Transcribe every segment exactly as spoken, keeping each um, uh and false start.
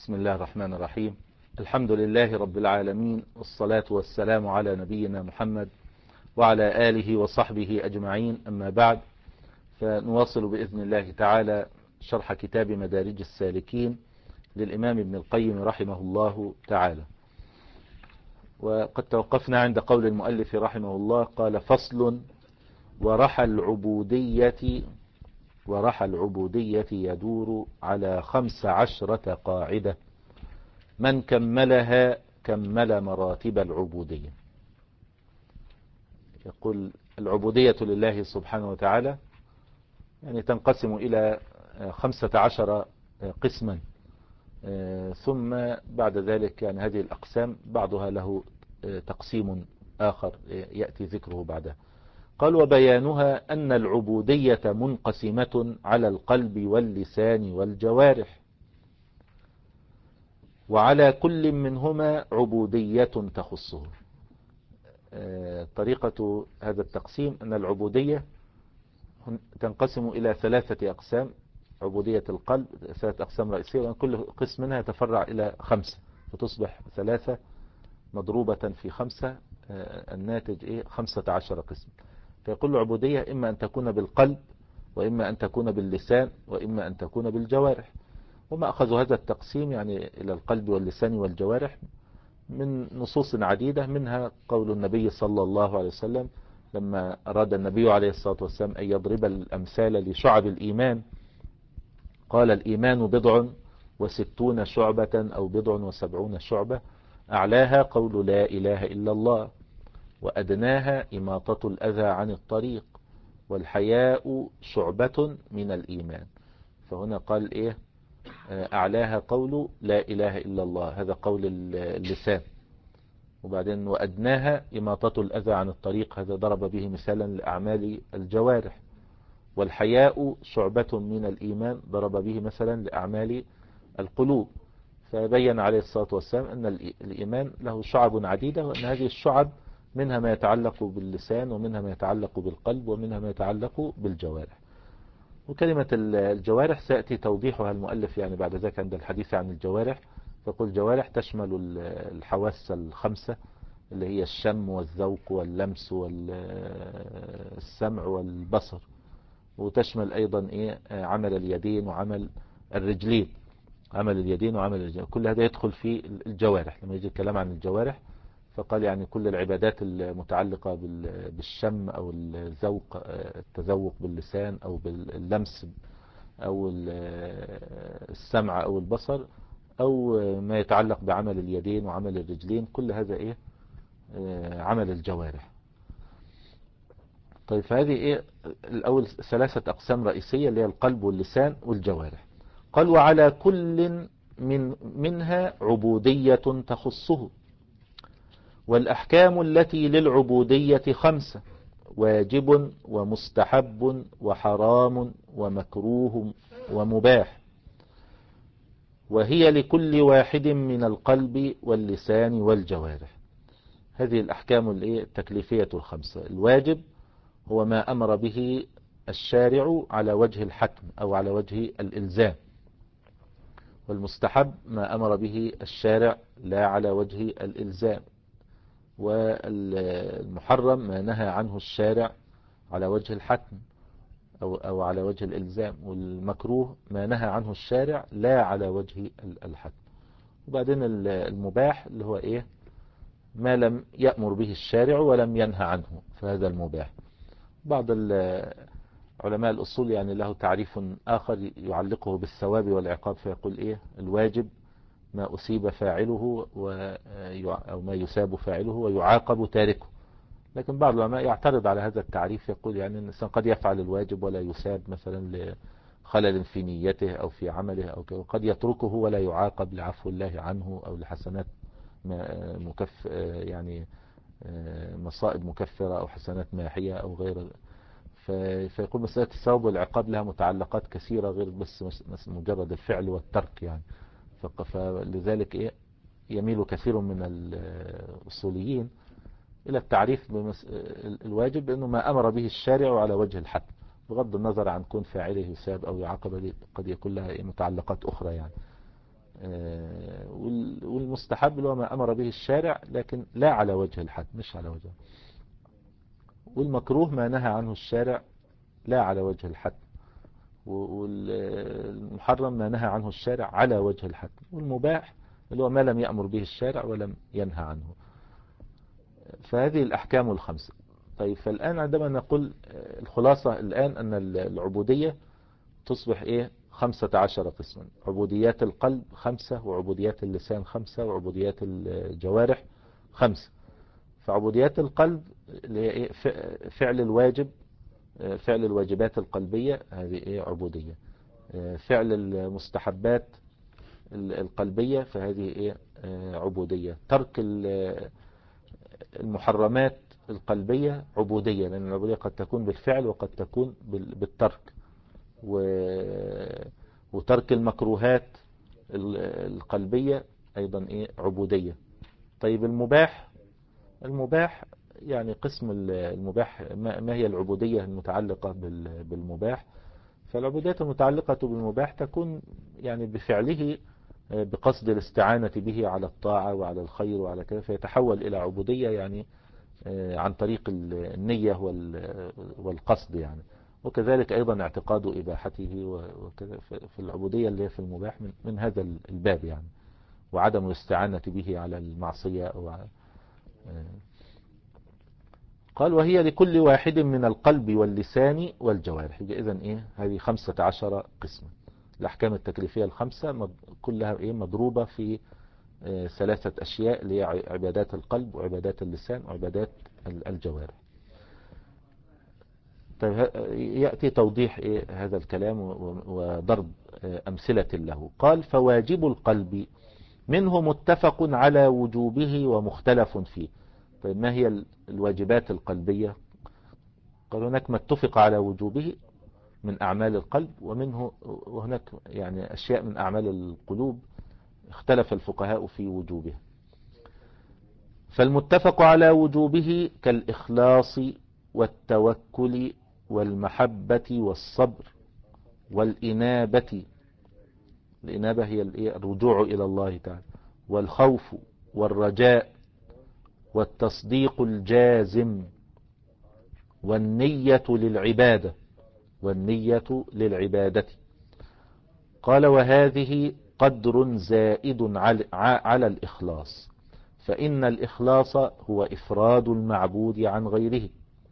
بسم الله الرحمن الرحيم. الحمد لله رب العالمين، والصلاة والسلام على نبينا محمد وعلى آله وصحبه أجمعين، أما بعد، فنواصل بإذن الله تعالى شرح كتاب مدارج السالكين للإمام ابن القيم رحمه الله تعالى. وقد توقفنا عند قول المؤلف رحمه الله، قال: فصل: ورحى العبودية ورحى العبودية يدور على خمس عشرة قاعدة، من كملها كمل مراتب العبودية. يقول: العبودية لله سبحانه وتعالى يعني تنقسم إلى خمسة عشر قسما، ثم بعد ذلك يعني هذه الأقسام بعضها له تقسيم آخر يأتي ذكره بعدها. قال: وبيانها أن العبودية منقسمة على القلب واللسان والجوارح، وعلى كل منهما عبودية تخصه. طريقة هذا التقسيم أن العبودية تنقسم إلى ثلاثة أقسام: عبودية القلب ثلاثة أقسام رئيسية، وأن كل قسم منها يتفرع إلى خمسة، فتصبح ثلاثة مضروبة في خمسة، الناتج إيه؟ خمسة عشر قسم. فيقول العبودية إما أن تكون بالقلب، وإما أن تكون باللسان، وإما أن تكون بالجوارح. وما أخذ هذا التقسيم يعني إلى القلب واللسان والجوارح من نصوص عديدة، منها قول النبي صلى الله عليه وسلم لما أراد النبي عليه الصلاة والسلام أن يضرب الأمثال لشعب الإيمان، قال: الإيمان بضع وستون شعبة أو بضع وسبعون شعبة، أعلاها قول لا إله إلا الله، وأدناها إماطة الأذى عن الطريق، والحياء شعبة من الإيمان. فهنا قال إيه؟ أعلاها قول لا إله إلا الله، هذا قول اللسان. وبعدين وأدناها إماطة الأذى عن الطريق، هذا ضرب به مثالا لأعمال الجوارح. والحياء شعبة من الإيمان، ضرب به مثلا لأعمال القلوب. فبين عليه الصلاة والسلام أن الإيمان له شعب عديدة، وأن هذه الشعب منها ما يتعلق باللسان، ومنها ما يتعلق بالقلب، ومنها ما يتعلق بالجوارح. وكلمة الجوارح سيأتي توضيحها المؤلف يعني بعد ذلك عند الحديث عن الجوارح، فقل الجوارح تشمل الحواس الخمسة اللي هي الشم والذوق واللمس والسمع والبصر، وتشمل أيضا إيه؟ عمل اليدين وعمل الرجلين، عمل اليدين وعمل الرجلين، كل هذا يدخل في الجوارح. لما يجي الكلام عن الجوارح فقال يعني كل العبادات المتعلقة بالشم أو الذوق، التذوق باللسان أو باللمس أو السمع أو البصر، أو ما يتعلق بعمل اليدين وعمل الرجلين، كل هذا إيه؟ عمل الجوارح. طيب، فهذه إيه؟ الأول ثلاثة أقسام رئيسية اللي هي القلب واللسان والجوارح. قال: وعلى كل من منها عبودية تخصه، والأحكام التي للعبودية خمسة: واجب ومستحب وحرام ومكروه ومباح، وهي لكل واحد من القلب واللسان والجوارح. هذه الأحكام التكليفية الخمسة: الواجب هو ما أمر به الشارع على وجه الحتم أو على وجه الإلزام، والمستحب ما أمر به الشارع لا على وجه الإلزام، والمحرم ما نهى عنه الشارع على وجه الحتم أو, أو على وجه الإلزام، والمكروه ما نهى عنه الشارع لا على وجه الحتم. وبعدين المباح اللي هو إيه؟ ما لم يأمر به الشارع ولم ينهى عنه، فهذا المباح. بعض علماء الأصول يعني له تعريف آخر يعلقه بالثواب والعقاب، فيقول إيه؟ الواجب ما أصيب فاعله أو ما يساب فاعله ويعاقب تاركه. لكن بعض العلماء يعترض على هذا التعريف، يقول يعني الإنسان قد يفعل الواجب ولا يساب مثلا لخلل في نيته أو في عمله، أو قد يتركه ولا يعاقب لعفو الله عنه أو لحسنات مكف يعني مصائب مكفرة أو حسنات ماحية أو غير. فيقول مسألة الثواب والعقاب لها متعلقات كثيرة غير بس مجرد الفعل والترك يعني. فلذلك إيه؟ يميل كثير من الأصوليين إلى التعريف الواجب بأنه ما أمر به الشارع على وجه الحتم، بغض النظر عن كون فاعله يساب أو يعاقب، قد يكون لها متعلقات أخرى يعني. المستحب اللي هو ما أمر به الشارع لكن لا على وجه الحد، مش على وجه. والمكروه ما نهى عنه الشارع لا على وجه الحد. والمحرم ما نهى عنه الشارع على وجه الحد. والمباح اللي هو ما لم يأمر به الشارع ولم ينهى عنه. فهذه الأحكام الخمسة. طيب فالآن عندما نقول الخلاصة الآن أن العبودية تصبح إيه؟ خمسة عشر قسما. عبوديات القلب خمسة، وعبوديات اللسان خمسة، وعبوديات الجوارح خمسة. فعبوديات القلب اللي هي إيه؟ فعل الواجب، فعل الواجبات القلبية، هذه إيه؟ عبودية. فعل المستحبات القلبية، فهذه إيه؟ عبودية. ترك المحرمات القلبية عبودية، لأن العبودية قد تكون بالفعل وقد تكون بالترك. وترك المكروهات القلبية أيضا إيه؟ عبودية. طيب المباح، المباح يعني قسم المباح، ما هي العبودية المتعلقة بالمباح؟ فالعبودية المتعلقة بالمباح تكون يعني بفعله بقصد الاستعانة به على الطاعة وعلى الخير وعلى كذا، فيتحول إلى عبودية يعني عن طريق النية والقصد يعني. وكذلك أيضا اعتقاد إباحته وكذا. في العبودية اللي هي في المباح من, من هذا الباب يعني، وعدم الاستعانة به على المعصية أو قال وهي لكل واحد من القلب واللسان والجوارح. إذن إيه؟ هذه خمسة عشر قسما. الأحكام التكليفية الخمسة كلها إيه؟ مضروبة في ثلاثة أشياء اللي هي عبادات القلب وعبادات اللسان وعبادات الجوارح. طيب يأتي توضيح إيه هذا الكلام وضرب أمثلة له. قال فواجب القلب منه متفق على وجوبه ومختلف فيه. طيب ما هي الواجبات القلبية؟ قال هناك ما اتفق على وجوبه من أعمال القلب، ومنه وهناك يعني أشياء من أعمال القلوب اختلف الفقهاء في وجوبها. فالمتفق على وجوبه كالإخلاص والتوكل والمحبة والصبر والإنابة. الإنابة هي الرجوع إلى الله تعالى، والخوف والرجاء والتصديق الجازم والنية للعبادة، والنية للعبادة. قال وهذه قدر زائد على الإخلاص، فإن الإخلاص هو إفراد المعبود عن غيره.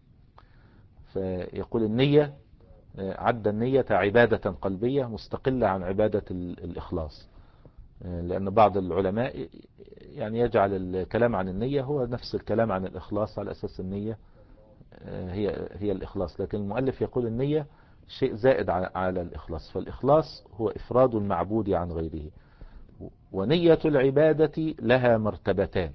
فيقول النية عد النية عبادة قلبية مستقلة عن عبادة الإخلاص، لأن بعض العلماء يعني يجعل الكلام عن النية هو نفس الكلام عن الإخلاص، على أساس النية هي هي الإخلاص. لكن المؤلف يقول النية شيء زائد على الإخلاص، فالإخلاص هو إفراد المعبود عن غيره. ونية العبادة لها مرتبتان: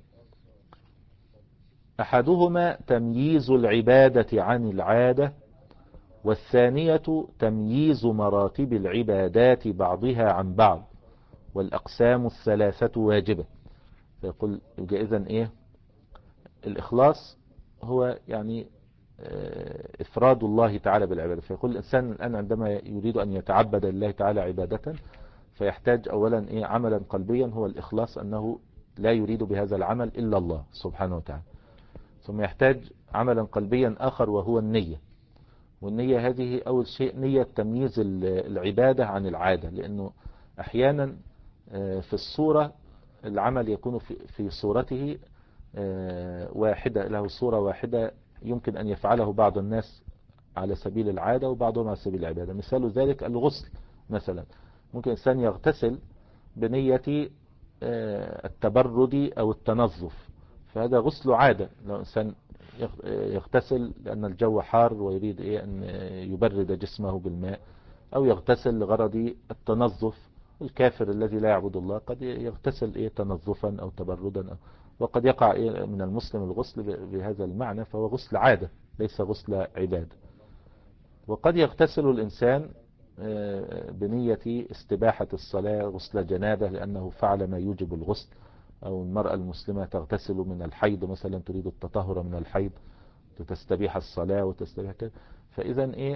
أحدهما تمييز العبادة عن العادة، والثانية تمييز مراتب العبادات بعضها عن بعض، والأقسام الثلاثة واجبة. فيقول إذن إيه؟ الإخلاص هو يعني إفراد الله تعالى بالعبادة. فيقول الإنسان الآن عندما يريد أن يتعبد لله تعالى عبادة، فيحتاج أولا إيه؟ عملا قلبيا هو الإخلاص، أنه لا يريد بهذا العمل إلا الله سبحانه وتعالى. ثم يحتاج عملا قلبيا آخر وهو النية. والنية هذه أول شيء نية تمييز العبادة عن العادة، لأنه أحيانا في الصورة العمل يكون في صورته واحدة، له صورة واحدة يمكن أن يفعله بعض الناس على سبيل العادة وبعضهم على سبيل العبادة. مثال ذلك الغسل مثلا، ممكن إنسان يغتسل بنية التبرد أو التنظف، فهذا غسل عادة. لو إنسان يغتسل لأن الجو حار ويريد إيه أن يبرد جسمه بالماء، أو يغتسل لغرض التنظف. الكافر الذي لا يعبد الله قد يغتسل إيه تنظفا أو تبردا، أو وقد يقع إيه من المسلم الغسل بهذا المعنى، فهو غسل عادة ليس غسل عبادة. وقد يغتسل الإنسان بنية استباحة الصلاة، غسل جنابة لأنه فعل ما يوجب الغسل، أو المرأة المسلمة تغتسل من الحيض مثلا، تريد التطهر من الحيض تستبيح الصلاة وتستبيح كذا. فإذا إيه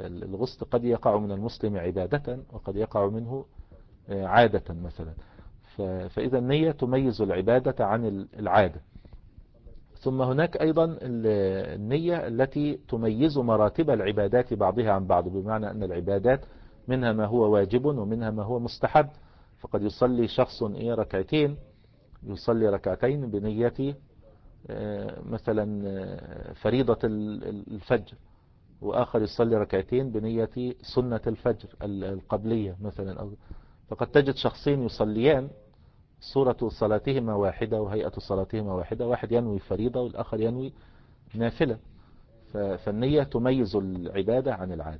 الغسل قد يقع من المسلم عبادة، وقد يقع منه عادة مثلا. فإذا النية تميز العبادة عن العادة. ثم هناك أيضا النية التي تميز مراتب العبادات بعضها عن بعض، بمعنى أن العبادات منها ما هو واجب ومنها ما هو مستحب. فقد يصلي شخص إيه ركعتين، يصلي ركعتين بنية مثلا فريضة الفجر، وآخر يصلي ركعتين بنية سنة الفجر القبلية مثلا. فقد تجد شخصين يصليان صورة صلاتهما واحدة وهيئة صلاتهما واحدة، واحد ينوي فريضة والآخر ينوي نافلة. فالنية تميز العبادة عن العادة.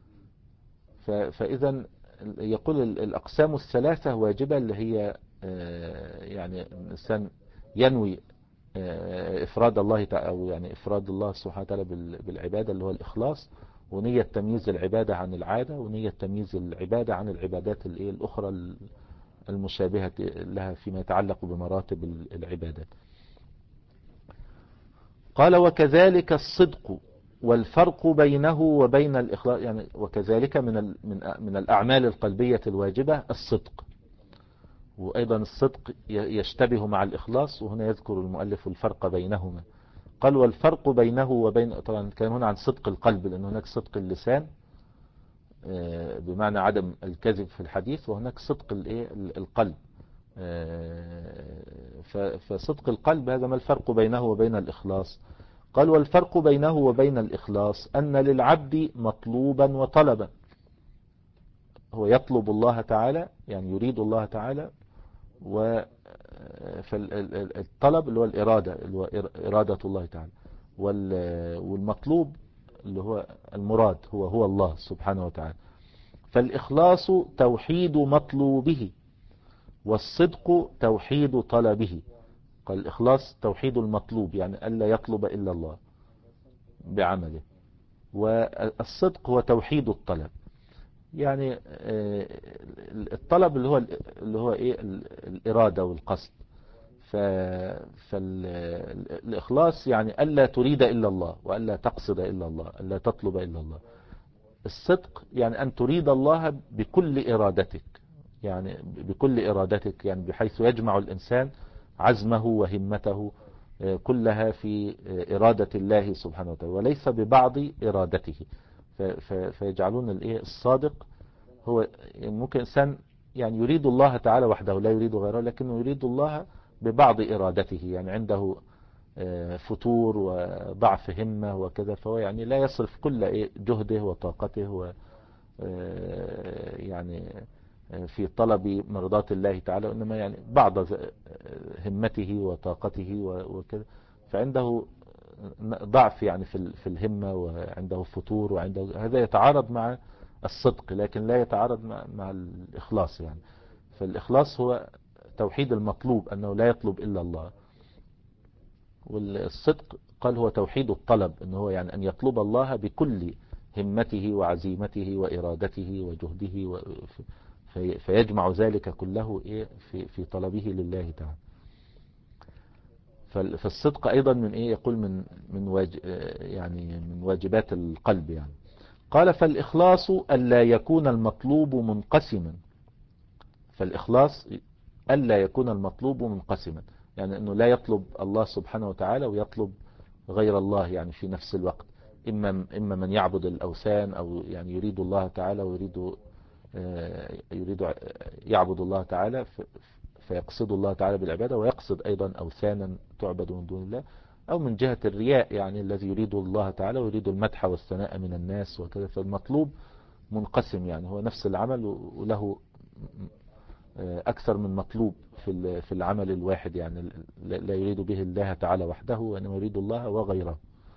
فإذا يقول الأقسام الثلاثة واجبة، اللي هي يعني الإنسان ينوي إفراد الله تعالى، أو يعني إفراد الله سبحانه وتعالى بالعبادة اللي هو الإخلاص، ونية تمييز العبادة عن العادة، ونية تمييز العبادة عن العبادات الأخرى المشابهة لها فيما يتعلق بمراتب العبادات. قال وكذلك الصدق والفرق بينه وبين الإخلاص، يعني وكذلك من من من الأعمال القلبية الواجبة الصدق، وأيضا الصدق يشتبه مع الإخلاص، وهنا يذكر المؤلف الفرق بينهما. قال والفرق بينه وبين، طبعا كان هنا عن صدق القلب، لأن هناك صدق اللسان بمعنى عدم الكذب في الحديث، وهناك صدق القلب. فصدق القلب هذا ما الفرق بينه وبين الإخلاص؟ قال والفرق بينه وبين الإخلاص أن للعبد مطلوبا وطلبا. هو يطلب الله تعالى، يعني يريد الله تعالى، والطلب اللي هو الإرادة، اللي هو إرادة الله تعالى، والمطلوب اللي هو المراد هو هو الله سبحانه وتعالى. فالإخلاص توحيد مطلوبه، والصدق توحيد طلبه. قال الإخلاص توحيد المطلوب، يعني ألا يطلب إلا الله بعمله، والصدق هو توحيد الطلب، يعني الطلب اللي هو اللي هو ايه الإرادة والقصد. فالإخلاص يعني ألا تريد إلا الله، وألا تقصد إلا الله، ألا تطلب إلا الله. الصدق يعني أن تريد الله بكل إرادتك، يعني بكل إرادتك، يعني بحيث يجمع الإنسان عزمه وهمته كلها في إرادة الله سبحانه وتعالى، وليس ببعض إرادته. فيجعلون الايه الصادق هو ممكن إنسان يعني يريد الله تعالى وحده لا يريد غيره، لكنه يريد الله ببعض إرادته، يعني عنده فتور وضعف همة وكذا، فهو يعني لا يصرف كل جهده وطاقته و يعني في طلب مرضات الله تعالى، وإنما يعني بعض همته وطاقته وكذا، فعنده ضعف يعني في في الهمة، وعنده فتور، وعنده هذا يتعارض مع الصدق، لكن لا يتعارض مع, مع الإخلاص. يعني فالإخلاص هو توحيد المطلوب، أنه لا يطلب إلا الله. والصدق قال هو توحيد الطلب، أنه هو يعني أن يطلب الله بكل همته وعزيمته وإرادته وجهده، فيجمع ذلك كله إيه في في طلبه لله تعالى. فالصدق أيضا من إيه يقول من من واجب يعني من واجبات القلب يعني. قال فالإخلاص ألا يكون المطلوب منقسما. فالإخلاص ألا يكون المطلوب منقسما، يعني أنه لا يطلب الله سبحانه وتعالى ويطلب غير الله يعني في نفس الوقت. إما إما من يعبد الأوثان، أو يعني يريد الله تعالى ويريد يريد يعبد الله تعالى فيقصد الله تعالى بالعبادة، ويقصد أيضا أوثانا تعبد من دون الله، أو من جهة الرياء يعني الذي يريد الله تعالى ويريد المدح والثناء من الناس وكذا. فالمطلوب منقسم، يعني هو نفس العمل وله أكثر من مطلوب في في العمل الواحد، يعني لا يريد به الله تعالى وحده، وإنما يريد الله وغيره.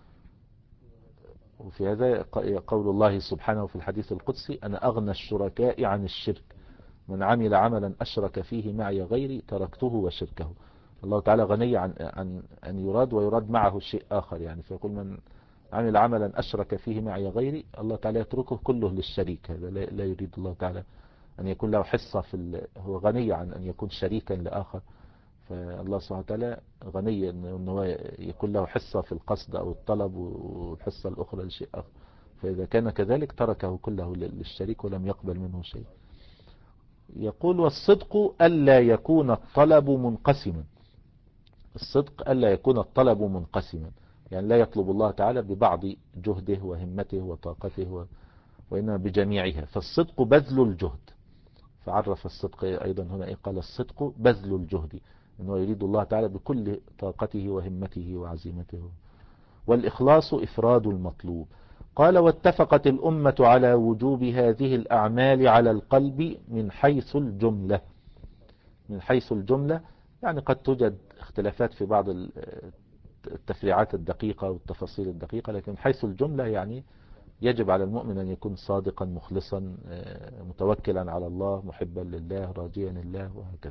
وفي هذا قول الله سبحانه في الحديث القدسي أنا أغنى الشركاء عن الشرك، من عمل عملا أشرك فيه معي غيري تركته وشركه. الله تعالى غني عن عن أن يراد ويراد معه شيء آخر، يعني فيقول من عمل عملا أشرك فيه معي غيري، الله تعالى يتركه كله للشريك. هذا لا يريد الله تعالى أن يكون له حصة في، هو غني عن أن يكون شريكا لآخر. فالله سبحانه وتعالى غني أنه يكون له حصة في القصد أو الطلب، والحصة الأخرى لشيء آخر. فإذا كان كذلك تركه كله للشريك ولم يقبل منه شيء. يقول والصدق ألا يكون الطلب منقسما. الصدق ألا يكون الطلب منقسما، يعني لا يطلب الله تعالى ببعض جهده وهمته وطاقته و... وإنما بجميعها. فالصدق بذل الجهد. فعرف الصدق أيضا هنا إيه؟ قال الصدق بذل الجهد، إنه يريد الله تعالى بكل طاقته وهمته وعزيمته. والإخلاص إفراد المطلوب. قال واتفقت الأمة على وجوب هذه الأعمال على القلب من حيث الجملة. من حيث الجملة يعني قد توجد اختلافات في بعض التفريعات الدقيقة والتفاصيل الدقيقة، لكن حيث الجملة يعني يجب على المؤمن أن يكون صادقا مخلصا متوكلا على الله محبا لله راجيا لله وهكذا.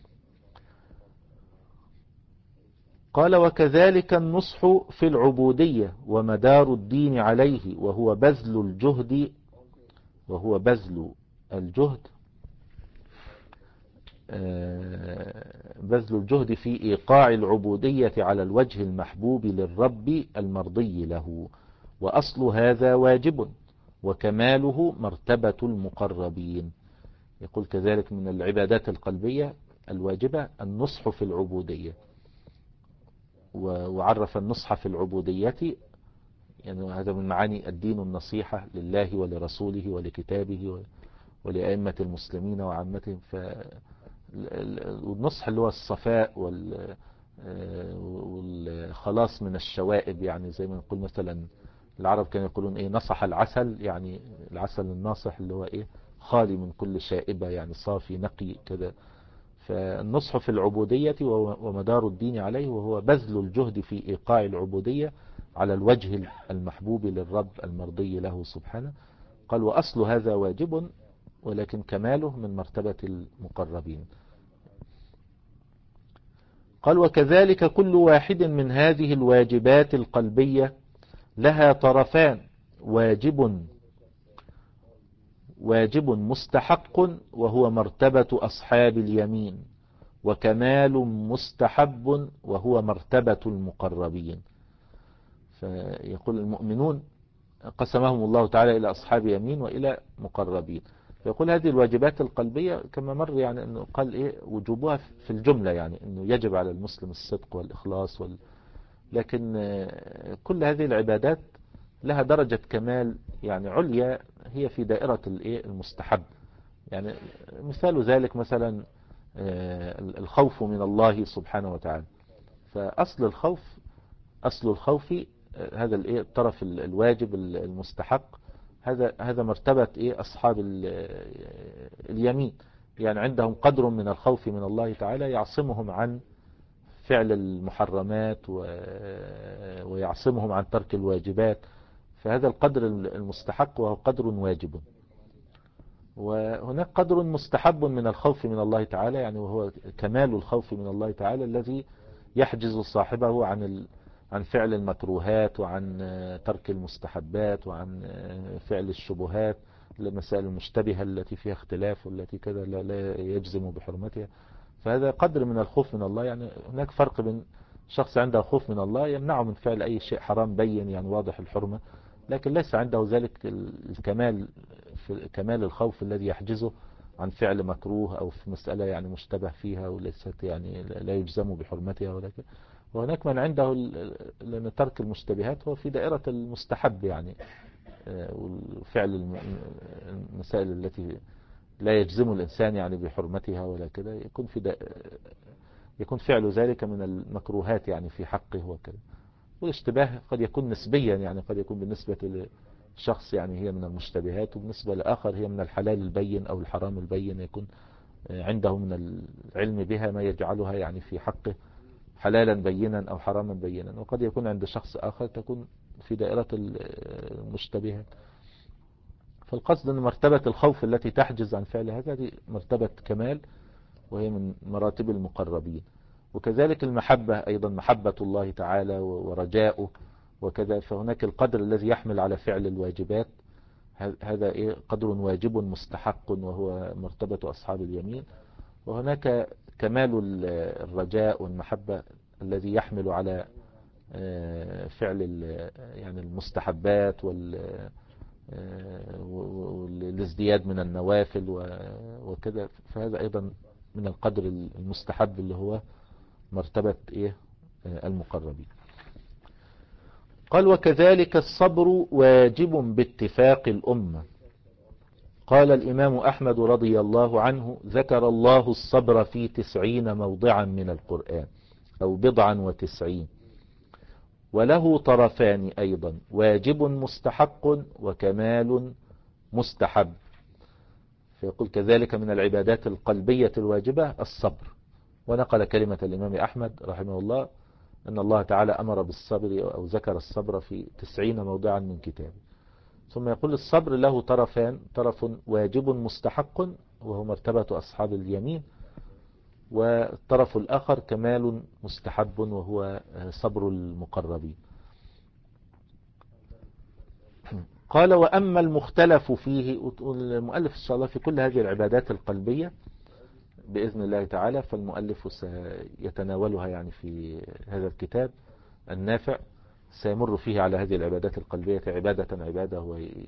قال وكذلك النصح في العبودية ومدار الدين عليه وهو بذل الجهد وهو بذل الجهد بذل الجهد في إيقاع العبودية على الوجه المحبوب للرب المرضي له. وأصل هذا واجب وكماله مرتبة المقربين. يقول كذلك من العبادات القلبية الواجبة النصح في العبودية، وعرف النصح في العبودية يعني هذا من معاني الدين النصيحة لله ولرسوله ولكتابه ولأئمة المسلمين وعامتهم. والنصح اللي هو الصفاء والخلاص من الشوائب، يعني زي ما نقول مثلا العرب كانوا يقولون ايه نصح العسل، يعني العسل الناصح اللي هو ايه خالي من كل شائبة، يعني صافي نقي كذا. فالنصح في العبودية ومدار الدين عليه وهو بذل الجهد في إيقاع العبودية على الوجه المحبوب للرب المرضي له سبحانه. قال وأصل هذا واجب ولكن كماله من مرتبة المقربين. قال وكذلك كل واحد من هذه الواجبات القلبية لها طرفان، واجب واجب مستحق وهو مرتبة أصحاب اليمين، وكمال مستحب وهو مرتبة المقربين. فيقول المؤمنون قسمهم الله تعالى إلى أصحاب يمين وإلى مقربين. فيقول هذه الواجبات القلبية كما مر يعني أنه قال إيه وجوبها في الجملة، يعني أنه يجب على المسلم الصدق والإخلاص وال... لكن كل هذه العبادات لها درجة كمال يعني عليا هي في دائرة الإيه المستحب. يعني مثال ذلك مثلا الخوف من الله سبحانه وتعالى. فأصل الخوف أصل الخوف هذا الإيه الطرف الواجب المستحق، هذا هذا مرتبة إيه أصحاب اليمين، يعني عندهم قدر من الخوف من الله تعالى يعصمهم عن فعل المحرمات ويعصمهم عن ترك الواجبات. فهذا القدر المستحق وهو قدر واجب. وهناك قدر مستحب من الخوف من الله تعالى، يعني وهو كمال الخوف من الله تعالى الذي يحجز صاحبه عن عن فعل المكروهات وعن ترك المستحبات وعن فعل الشبهات، المسائل المشتبهة التي فيها اختلاف والتي كذا لا يجزم بحرمتها. فهذا قدر من الخوف من الله. يعني هناك فرق بين شخص عنده خوف من الله يمنعه من فعل أي شيء حرام بين يعني واضح الحرمة، لكن ليس عنده ذلك الكمال في كمال الخوف الذي يحجزه عن فعل مكروه أو في مسألة يعني مشتبه فيها وليست يعني لا يجزم بحرمتها. ولكن وهناك من عنده لأن ترك المشتبهات هو في دائرة المستحب، يعني وفعل المسائل التي لا يجزم الإنسان يعني بحرمتها ولا كذا يكون في يكون فعل ذلك من المكروهات يعني في حقه وكذا. والاشتباه قد يكون نسبيا، يعني قد يكون بالنسبة لشخص يعني هي من المشتبهات وبالنسبة لآخر هي من الحلال البين أو الحرام البين، يكون عنده من العلم بها ما يجعلها يعني في حقه حلالا بينا أو حراما بينا. وقد يكون عند شخص آخر تكون في دائرة المشتبهات. فالقصد أن مرتبة الخوف التي تحجز عن فعل هذا دي مرتبة كمال وهي من مراتب المقربين. وكذلك المحبة أيضا محبة الله تعالى ورجاؤه وكذا. فهناك القدر الذي يحمل على فعل الواجبات، هذا إيه قدر واجب مستحق وهو مرتبة أصحاب اليمين. وهناك كمال الرجاء والمحبة الذي يحمل على فعل يعني المستحبات والازدياد من النوافل وكده، فهذا أيضا من القدر المستحب اللي هو مرتبة إيه المقربين. قال وكذلك الصبر واجب باتفاق الأمة. قال الإمام أحمد رضي الله عنه ذكر الله الصبر في تسعين موضعا من القرآن أو بضعا وتسعين، وله طرفان أيضا، واجب مستحق وكمال مستحب. فيقول كذلك من العبادات القلبية الواجبة الصبر. ونقل كلمة الإمام أحمد رحمه الله أن الله تعالى أمر بالصبر أو ذكر الصبر في تسعين موضعا من كتابه. ثم يقول الصبر له طرفان، طرف واجب مستحق وهو مرتبة أصحاب اليمين، والطرف الآخر كمال مستحب وهو صبر المقربين. قال وأما المختلف فيه، المؤلف إن شاء الله في كل هذه العبادات القلبية بإذن الله تعالى فالمؤلف سيتناولها يعني في هذا الكتاب النافع، سيمر فيه على هذه العبادات القلبية عبادة عبادة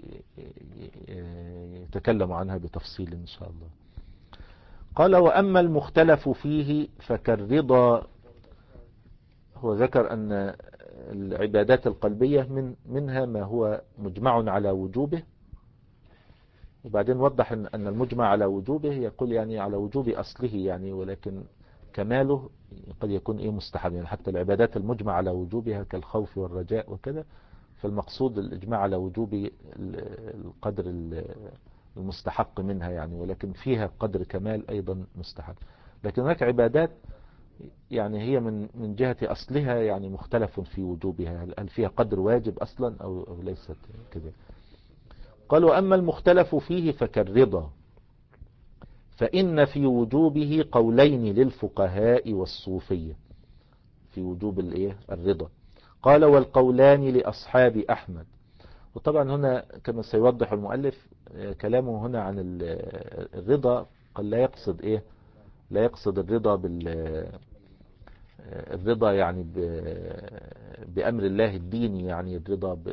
ويتكلم عنها بتفصيل إن شاء الله. قال وأما المختلف فيه فكالرضا. هو ذكر أن العبادات القلبية من منها ما هو مجمع على وجوبه، وبعدين وضح أن المجمع على وجوبه يقول يعني على وجوب أصله يعني، ولكن كماله قد يكون إيه مستحب. يعني حتى العبادات المجمع على وجوبها كالخوف والرجاء وكذا، فالمقصود الإجماع على وجوب القدر المستحق منها يعني، ولكن فيها قدر كمال أيضا مستحب. لكن هناك عبادات يعني هي من من جهة أصلها يعني مختلف في وجوبها، هل فيها قدر واجب أصلا أو ليست كذا. قال وأما المختلف فيه فكالرضا، فإن في وجوبه قولين للفقهاء والصوفية في وجوب الايه الرضا. قال والقولان لأصحاب أحمد. وطبعا هنا كما سيوضح المؤلف كلامه هنا عن الرضا، قال لا يقصد ايه لا يقصد الرضا بال الرضا يعني بأمر الله الديني، يعني الرضا ب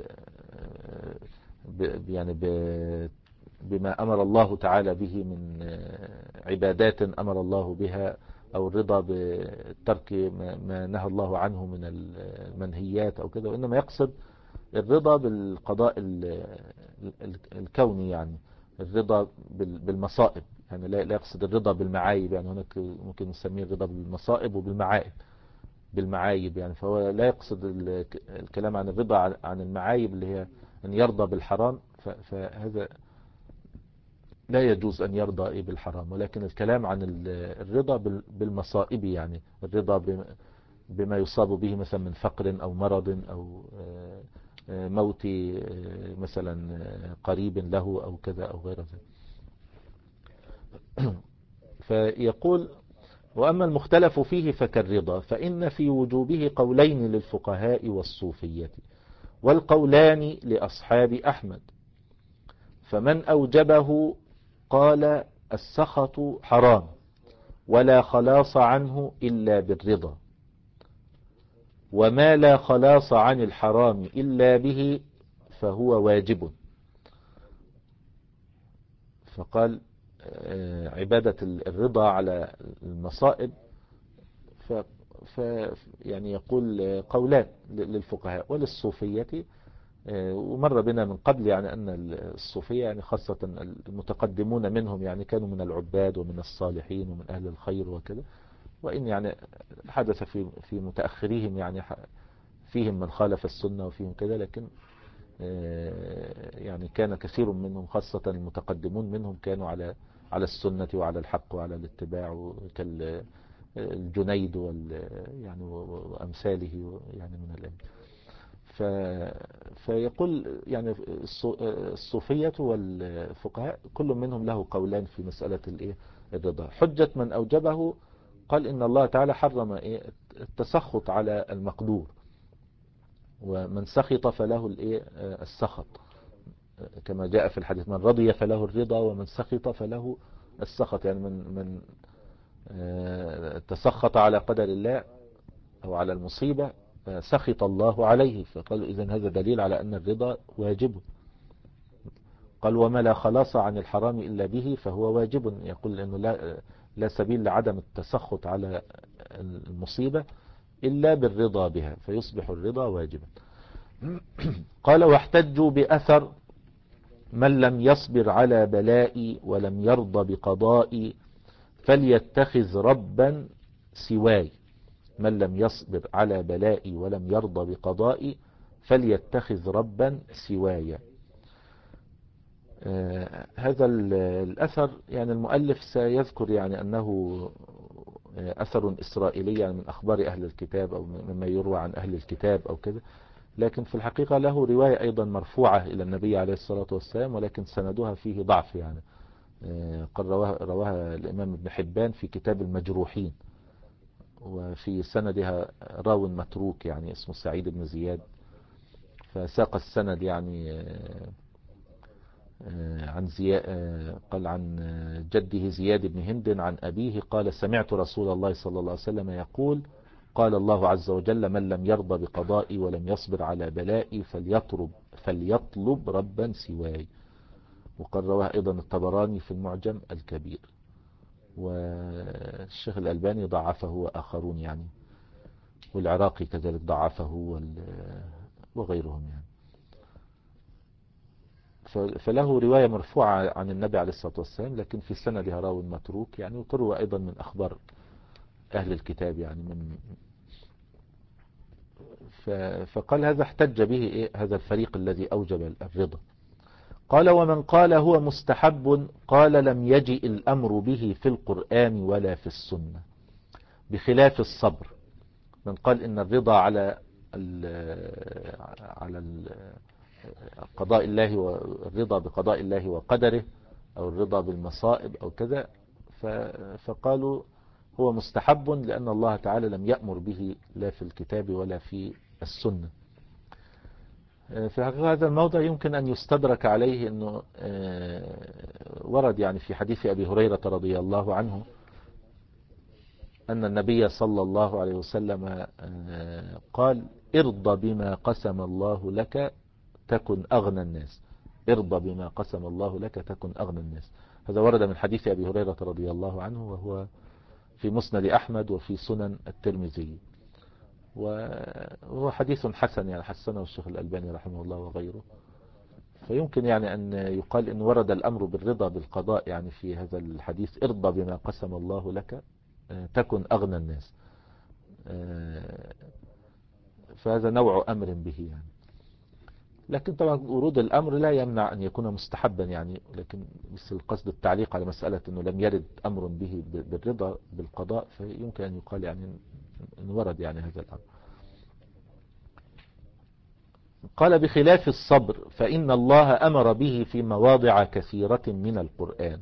يعني ب بما أمر الله تعالى به من عبادات أمر الله بها، أو الرضا بترك ما نهى الله عنه من المنهيات أو كذا، وإنما يقصد الرضا بالقضاء الكوني، يعني الرضا بالمصائب، يعني لا يقصد الرضا بالمعايب، يعني هناك ممكن نسميه الرضا بالمصائب وبالمعايب بالمعايب يعني. فهو لا يقصد الكلام عن الرضا عن المعايب اللي هي أن يرضى بالحرام، فهذا لا يجوز أن يرضى إيه بالحرام، ولكن الكلام عن الرضا بالمصائب، يعني الرضا بما يصاب به مثلا من فقر أو مرض أو موت مثلا قريب له أو كذا أو غير ذلك. فيقول وأما المختلف فيه فكالرضا، فإن في وجوبه قولين للفقهاء والصوفية والقولان لأصحاب أحمد. فمن أوجبه قال السخط حرام ولا خلاص عنه إلا بالرضا، وما لا خلاص عن الحرام إلا به فهو واجب. فقال عبادة الرضا على المصائب ف ف يعني يقول قولان للفقهاء وللصوفية. ومر بنا من قبل يعني أن الصوفية يعني خاصة المتقدمون منهم يعني كانوا من العباد ومن الصالحين ومن أهل الخير وكذا، وإن يعني حدث في في متأخريهم يعني فيهم من خالف السنة وفيهم كذا، لكن يعني كان كثير منهم خاصة المتقدمون منهم كانوا على على السنة وعلى الحق وعلى الاتباع، كالجنيد وال يعني وأمثاله يعني من الأئمة. ف فيقول يعني الصوفية والفقهاء كل منهم له قولان في مسألة الايه الرضا. حجة من أوجبه قال إن الله تعالى حرم ايه التسخط على المقدور، ومن سخط فله الايه السخط، كما جاء في الحديث من رضي فله الرضا ومن سخط فله السخط. يعني من من تسخط على قدر الله أو على المصيبة سخط الله عليه. فقالوا إذن هذا دليل على أن الرضا واجب. قال وما لا خلاص عن الحرام إلا به فهو واجب. يقول أنه لا, لا سبيل لعدم التسخط على المصيبة إلا بالرضا بها، فيصبح الرضا واجبا. قال واحتجوا بأثر من لم يصبر على بلائي ولم يرضى بقضائي فليتخذ ربا سواي. من لم يصبر على بلائي ولم يرضى بقضائي فليتخذ ربا سواي. آه هذا الأثر يعني المؤلف سيذكر يعني أنه أثر إسرائيلي يعني من أخبار أهل الكتاب أو مما يروى عن أهل الكتاب أو كذا، لكن في الحقيقة له رواية أيضا مرفوعة إلى النبي عليه الصلاة والسلام، ولكن سندها فيه ضعف يعني. قد رواها, رواها الإمام ابن حبان في كتاب المجروحين، وفي سندها راو متروك يعني اسمه سعيد بن زياد، فساق السند يعني عن زياد قال عن جده زياد بن هند عن أبيه قال سمعت رسول الله صلى الله عليه وسلم يقول قال الله عز وجل من لم يرضى بقضائي ولم يصبر على بلائي فليطلب, فليطلب ربا سواي. وقد رواه أيضا الطبراني في المعجم الكبير، والشيخ الألباني ضعفه وآخرون يعني، والعراقي كذلك ضعفه وغيرهم يعني. فله رواية مرفوعة عن النبي عليه الصلاة والسلام، لكن في سندها راو متروك يعني، وتروى أيضا من أخبار أهل الكتاب يعني من فقال هذا احتج به إيه هذا الفريق الذي أوجب الرضا. قال ومن قال هو مستحب قال لم يجئ الأمر به في القرآن ولا في السنة، بخلاف الصبر. من قال إن الرضا على ال على ال قضاء الله والرضا بقضاء الله وقدره أو الرضا بالمصائب أو كذا، فقالوا هو مستحب لأن الله تعالى لم يأمر به لا في الكتاب ولا في السنة. في هذا الموضع يمكن أن يستدرك عليه أنه ورد يعني في حديث أبي هريرة رضي الله عنه أن النبي صلى الله عليه وسلم قال ارضى بما قسم الله لك تكن أغنى الناس. ارضى بما قسم الله لك تكن أغنى الناس. هذا ورد من حديث أبي هريرة رضي الله عنه، وهو في مسند أحمد وفي سنن الترمذي، وهو حديث حسن يعني حسنه الشيخ الألباني رحمه الله وغيره. فيمكن يعني أن يقال أن ورد الأمر بالرضا بالقضاء يعني في هذا الحديث ارضى بما قسم الله لك تكن أغنى الناس، فهذا نوع أمر به يعني. لكن طبعا ورود الأمر لا يمنع أن يكون مستحبا يعني، لكن بس القصد التعليق على مسألة أنه لم يرد أمر به بالرضا بالقضاء، فيمكن أن يقال يعني أن ورد يعني هذا الأمر. قال بخلاف الصبر فإن الله أمر به في مواضع كثيرة من القرآن،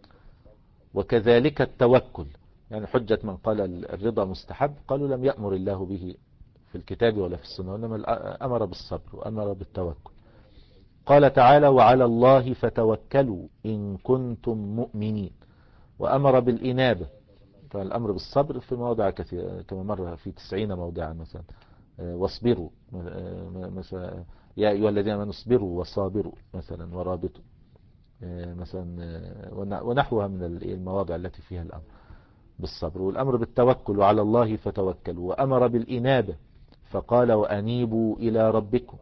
وكذلك التوكل. يعني حجة من قال الرضا مستحب قالوا لم يأمر الله به في الكتاب ولا في السنة، وإنما أمر بالصبر وأمر بالتوكل. قال تعالى وعلى الله فتوكلوا إن كنتم مؤمنين، وأمر بالإنابة. فالأمر بالصبر في مواضع كثيرة كما مر في تسعين موضعا مثلا، واصبروا مثلا يا أيها الذين آمنوا اصبروا وصابروا مثلا ورابطوا مثلا، ونحوها من المواضع التي فيها الأمر بالصبر. والأمر بالتوكل وعلى الله فتوكلوا، وأمر بالإنابة فقال وأنيبوا إلى ربكم،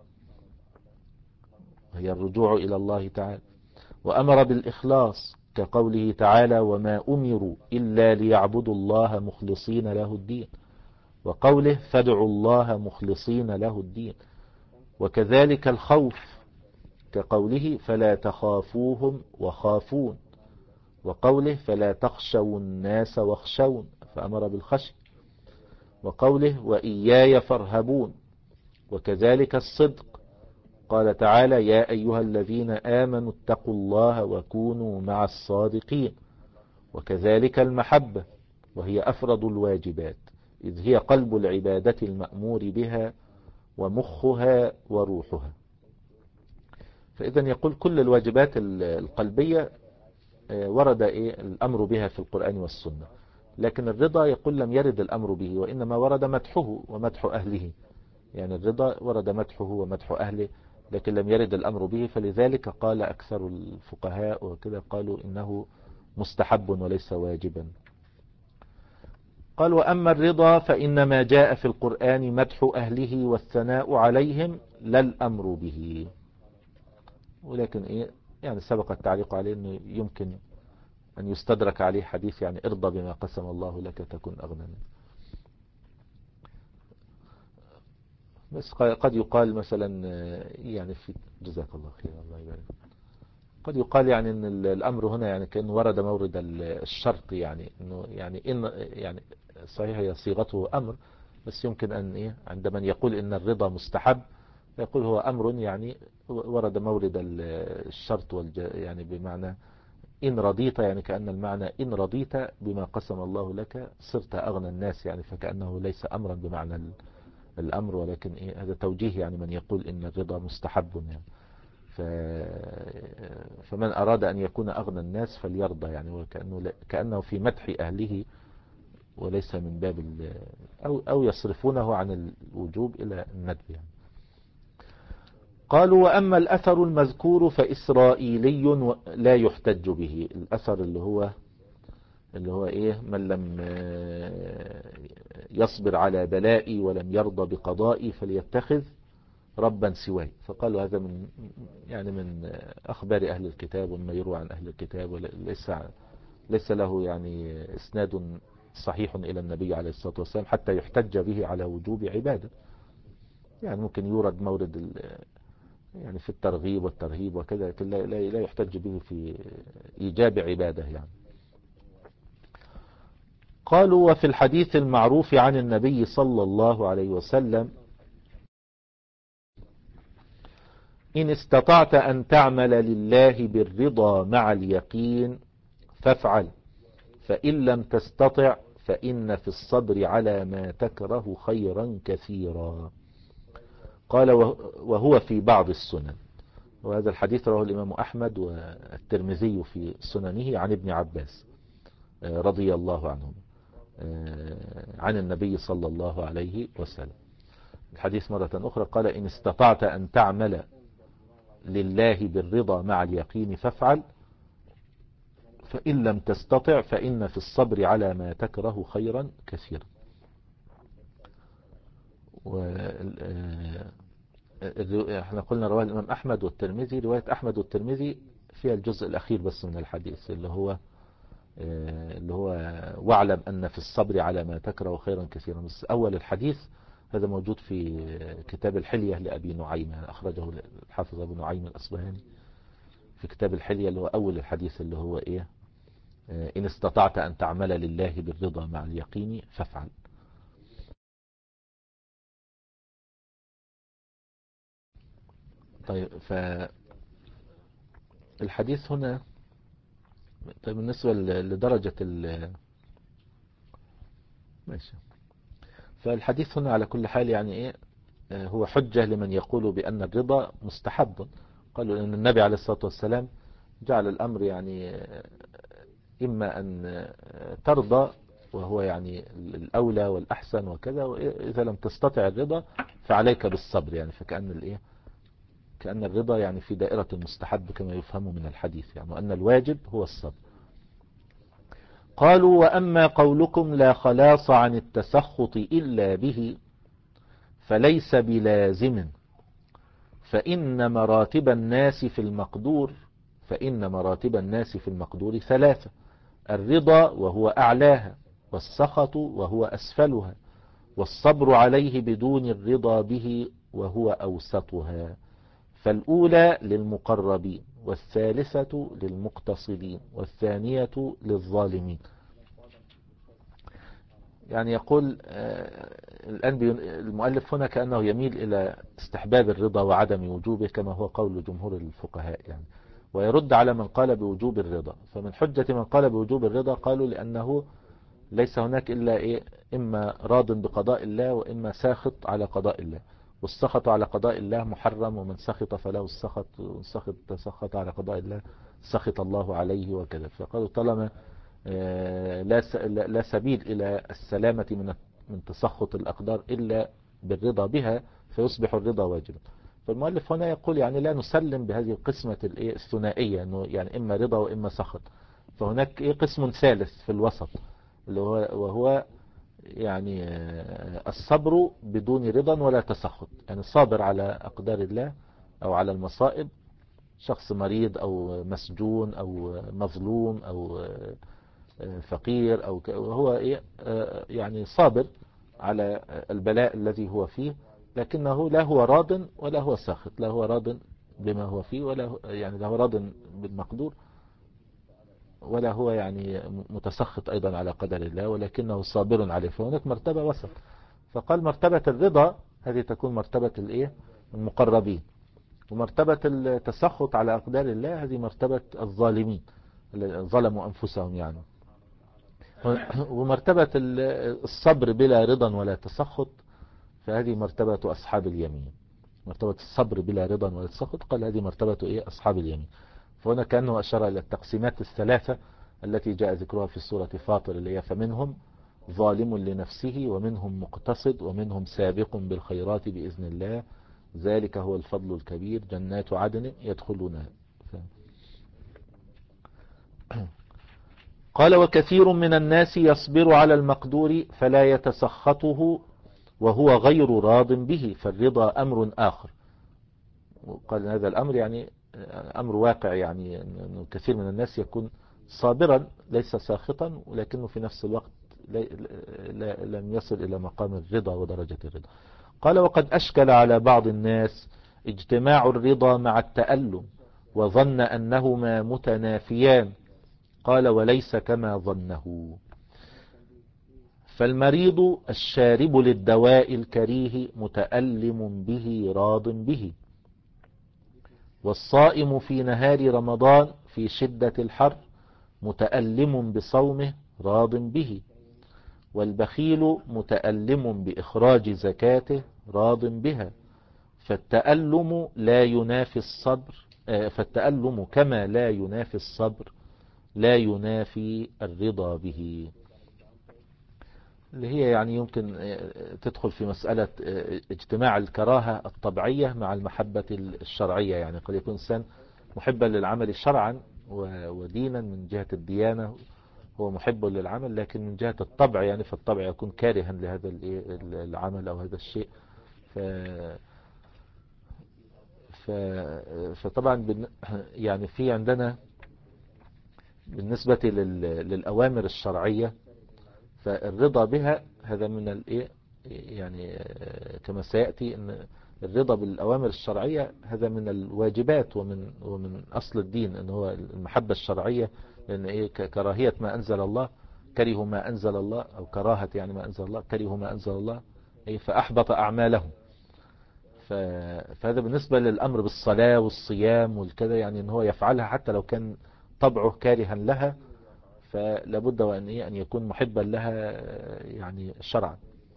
هي الرجوع إلى الله تعالى. وأمر بالإخلاص كقوله تعالى وما أمروا إلا ليعبدوا الله مخلصين له الدين، وقوله فادعوا الله مخلصين له الدين. وكذلك الخوف كقوله فلا تخافوهم وخافون، وقوله فلا تخشوا الناس واخشون فأمر بالخشي، وقوله وإياي فارهبون. وكذلك الصدق قال تعالى يا أيها الذين آمنوا اتقوا الله وكونوا مع الصادقين. وكذلك المحبة وهي أفرض الواجبات، إذ هي قلب العبادة المأمور بها ومخها وروحها. فإذا يقول كل الواجبات القلبية ورد إيه الأمر بها في القرآن والسنة، لكن الرضا يقول لم يرد الأمر به، وإنما ورد مدحه ومدح أهله. يعني الرضا ورد مدحه ومدح أهله لكن لم يرد الأمر به، فلذلك قال أكثر الفقهاء وكذا قالوا إنه مستحب وليس واجبا. قال وأما الرضا فإنما جاء في القرآن مدح أهله والثناء عليهم لا الأمر به. ولكن إيه يعني سبق التعليق عليه أنه يمكن أن يستدرك عليه حديث يعني ارضى بما قسم الله لك تكن أغنى. بس قد يقال مثلا يعني في جزاك الله خير الله يبارك، قد يقال يعني ان الامر هنا يعني كأنه ورد مورد الشرط، يعني انه يعني ان يعني صحيح هي صيغته امر، بس يمكن ان ايه عند من يقول ان الرضا مستحب يقول هو امر يعني ورد مورد الشرط والج يعني بمعنى ان رضيت، يعني كأن المعنى ان رضيت بما قسم الله لك صرت اغنى الناس، يعني فكأنه ليس امرا بمعنى الامر، ولكن ايه هذا توجيه يعني من يقول ان الرضا مستحب يعني. ف... فمن أراد أن يكون أغنى الناس فليرضى، يعني وكأنه كأنه في مدح أهله وليس من باب ال... أو, أو يصرفونه عن الوجوب إلى الندب يعني. قالوا وأما الأثر المذكور فإسرائيلي لا يحتج به. الأثر اللي هو اللي هو إيه من لم يصبر على بلائي ولم يرضى بقضائي فليتخذ ربا سواي. فقالوا هذا من يعني من أخبار أهل الكتاب وما يروى عن أهل الكتاب، وليس ليس له يعني إسناد صحيح إلى النبي عليه الصلاة والسلام حتى يحتج به على وجوب عبادة. يعني ممكن يورد مورد يعني في الترغيب والترهيب وكذا، لكن لا, لا يحتج به في إيجاب عبادة يعني. قالوا وفي الحديث المعروف عن النبي صلى الله عليه وسلم إن استطعت أن تعمل لله بالرضا مع اليقين فافعل، فإن لم تستطع فإن في الصبر على ما تكره خيرا كثيرا. قال وهو في بعض السنن. وهذا الحديث رواه الإمام أحمد والترمذي في سننه عن ابن عباس رضي الله عنهم عن النبي صلى الله عليه وسلم. الحديث مرة أخرى قال إن استطعت أن تعمل لله بالرضا مع اليقين فافعل، فإن لم تستطع فإن في الصبر على ما تكره خيرا كثيرا. احنا قلنا رواه الإمام أحمد والترمذي. رواية أحمد والترمذي فيها الجزء الأخير بس من الحديث اللي هو اللي هو واعلم أن في الصبر على ما تكره خيرا كثيرا. بس أول الحديث هذا موجود في كتاب الحلية لأبي نعيم، يعني أخرجه الحافظ أبو نعيم الأصبهاني في كتاب الحلية، اللي هو أول الحديث اللي هو إيه إن استطعت أن تعمل لله بالرضا مع اليقين فافعل. طيب فالحديث هنا طيب بالنسبة لدرجة ال ماشي. فالحديث هنا على كل حال يعني إيه هو حجة لمن يقول بأن الرضا مستحب. قالوا أن النبي عليه الصلاة والسلام جعل الأمر يعني إما أن ترضى وهو يعني الأولى والأحسن وكذا، وإذا لم تستطع الرضا فعليك بالصبر، يعني فكأن الإيه كأن الرضا يعني في دائرة المستحب كما يفهم من الحديث، يعني وأن الواجب هو الصبر. قالوا وأما قولكم لا خلاص عن التسخط إلا به فليس بلازم، فإن مراتب الناس في المقدور فإن مراتب الناس في المقدور ثلاثة: الرضا وهو أعلاها، والسخط وهو أسفلها، والصبر عليه بدون الرضا به وهو أوسطها. فالأولى للمقربين، والثالثة للمقتصدين، والثانية للظالمين. يعني يقول الآن المؤلف هنا كأنه يميل إلى استحباب الرضا وعدم وجوبه كما هو قول جمهور الفقهاء يعني، ويرد على من قال بوجوب الرضا. فمن حجة من قال بوجوب الرضا قالوا لأنه ليس هناك إلا إيه إما راض بقضاء الله وإما ساخط على قضاء الله، والسخط على قضاء الله محرم، ومن سخط فله السخط، وسخط سخط على قضاء الله سخط الله عليه وكذا. فقالوا طالما لا لا سبيل إلى السلامة من من تسخط الأقدار إلا بالرضا بها فيصبح الرضا واجبا. فالمؤلف هنا يقول يعني لا نسلم بهذه القسمة الايه الثنائية، انه يعني اما رضا واما سخط، فهناك ايه قسم ثالث في الوسط اللي هو وهو يعني الصبر بدون رضا ولا تسخط، يعني الصابر على أقدار الله أو على المصائب، شخص مريض أو مسجون أو مظلوم أو فقير أو هو إيه يعني صابر على البلاء الذي هو فيه، لكنه لا هو راض ولا هو ساخط، لا هو راض بما هو فيه ولا يعني لا هو راض بالمقدور ولا هو يعني متسخط أيضا على قدر الله، ولكنه صابر عليه. فهناك مرتبة وسط. فقال مرتبة الرضا هذه تكون مرتبة الايه المقربين، ومرتبة التسخط على أقدار الله هذه مرتبة الظالمين اللي ظلموا أنفسهم يعني. ومرتبة الصبر بلا رضا ولا تسخط فهذه مرتبة أصحاب اليمين. مرتبة الصبر بلا رضا ولا تسخط قال هذه مرتبة إيه أصحاب اليمين. فهنا كأنه أشار إلى التقسيمات الثلاثة التي جاء ذكرها في سورة فاطر اللي هي فمنهم ظالم لنفسه ومنهم مقتصد ومنهم سابق بالخيرات بإذن الله ذلك هو الفضل الكبير جنات عدن يدخلونها. قال وكثير من الناس يصبر على المقدور فلا يتسخطه وهو غير راض به، فالرضا أمر آخر. وقال هذا الأمر يعني أمر واقع، يعني أنه كثير من الناس يكون صابرا ليس ساخطا، ولكنه في نفس الوقت لم يصل إلى مقام الرضا ودرجة الرضا. قال وقد أشكل على بعض الناس اجتماع الرضا مع التألم وظن أنهما متنافيان. قال وليس كما ظنه، فالمريض الشارب للدواء الكريه متألم به راض به، والصائم في نهار رمضان في شدة الحر متألم بصومه راض به، والبخيل متألم بإخراج زكاته راض بها. فالتألم لا ينافي الصبر فالتألم كما لا ينافي الصبر لا ينافي الرضا به، اللي هي يعني يمكن تدخل في مسألة اجتماع الكراهة الطبيعية مع المحبة الشرعية. يعني قد يكون إنسان محبا للعمل شرعا ودينا من جهة الديانة، هو محب للعمل، لكن من جهة الطبع يعني فالطبع يكون كارها لهذا العمل أو هذا الشيء. ف ف فطبعا يعني في عندنا بالنسبة للأوامر الشرعية فالرضا بها هذا من الايه يعني كما سيأتي ان الرضا بالأوامر الشرعية هذا من الواجبات ومن ومن أصل الدين، ان هو المحبة الشرعية، لأن ايه كراهية ما أنزل الله كرهوا ما أنزل الله، أو كراهة يعني ما أنزل الله كرهوا ما أنزل الله ايه فأحبط أعمالهم. فهذا بالنسبة للأمر بالصلاة والصيام والكذا، يعني ان هو يفعلها حتى لو كان طبعه كارها لها، فلابد وأن أن يكون محبا لها يعني شرعا.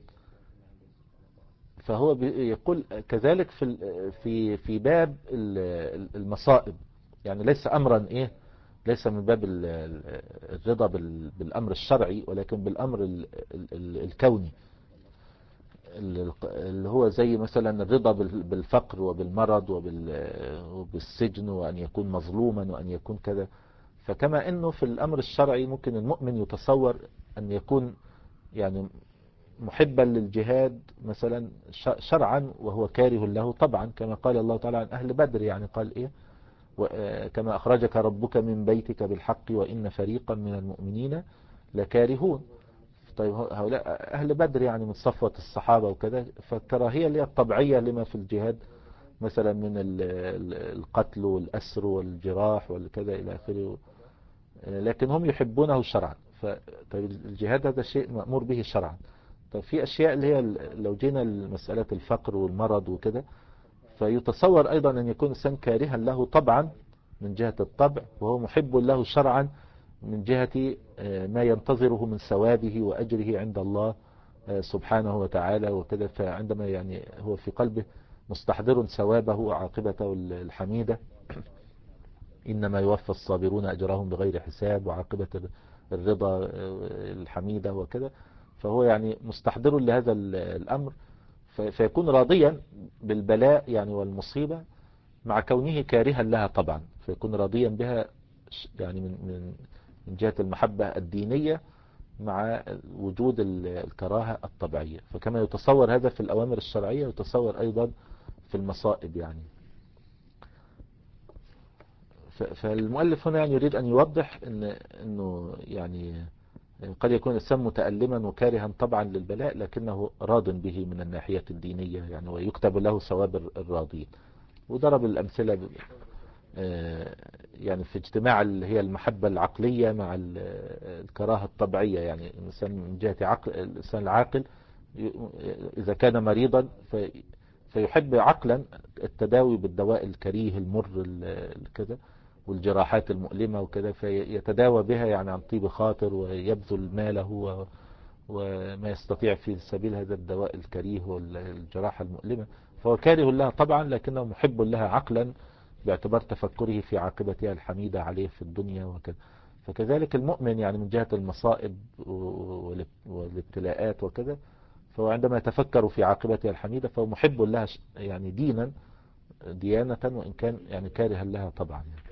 فهو يقول كذلك في في في باب المصائب، يعني ليس أمرا إيه ليس من باب الرضا بالأمر الشرعي، ولكن بالأمر الكوني اللي هو زي مثلا الرضا بالفقر وبالمرض وبالسجن وأن يكون مظلوما وأن يكون كذا. فكما انه في الامر الشرعي ممكن المؤمن يتصور ان يكون يعني محبا للجهاد مثلا شرعا وهو كاره له طبعا، كما قال الله تعالى عن اهل بدر، يعني قال ايه كما اخرجك ربك من بيتك بالحق وان فريقا من المؤمنين لكارهون. طيب هؤلاء اهل بدر يعني من صفوة الصحابة وكذا، فالكراهية اللي هي الطبيعية لما في الجهاد مثلا من القتل والأسر والجراح والكذا إلى آخره، لكن هم يحبونه شرعا. فالجهاد هذا شيء مأمور به شرعا. طب في أشياء اللي هي لو جينا لمسألة الفقر والمرض وكده، فيتصور أيضا أن يكون الإنسان كارها له طبعا من جهة الطبع، وهو محب له شرعا من جهة ما ينتظره من ثوابه وأجره عند الله سبحانه وتعالى وكذا. فعندما يعني هو في قلبه مستحضر ثوابه وعاقبته الحميدة، إنما يوفى الصابرون أجرهم بغير حساب، وعاقبة الرضا الحميدة وكذا، فهو يعني مستحضر لهذا الأمر، فيكون راضيا بالبلاء يعني والمصيبة مع كونه كارها لها طبعا، فيكون راضيا بها يعني من من من جهة المحبة الدينية مع وجود الكراهة الطبيعية. فكما يتصور هذا في الأوامر الشرعية يتصور أيضا في المصائب يعني. فالمؤلف هنا يعني يريد أن يوضح إن إنه يعني قد يكون الإنسان متألما وكارها طبعا للبلاء، لكنه راض به من الناحية الدينية يعني، ويكتب له ثواب الراضين. وضرب الأمثلة يعني في اجتماع اللي هي المحبة العقلية مع الكراهة الطبيعية. يعني الإنسان من جهة عقل، الإنسان العاقل إذا كان مريضا فيحب عقلا التداوي بالدواء الكريه المر كذا والجراحات المؤلمة وكذا، فيتداوى بها يعني عن طيب خاطر ويبذل ماله وما يستطيع في سبيل هذا الدواء الكريه والجراحة المؤلمة، فهو كاره لها طبعا لكنه محب لها عقلا باعتبار تفكره في عاقبتها الحميدة عليه في الدنيا وكذا. فكذلك المؤمن يعني من جهة المصائب والابتلاءات وكذا، فهو عندما يتفكر في عاقبتها الحميدة فهو محب لها يعني دينا ديانة، وإن كان يعني كارها لها طبعا يعني.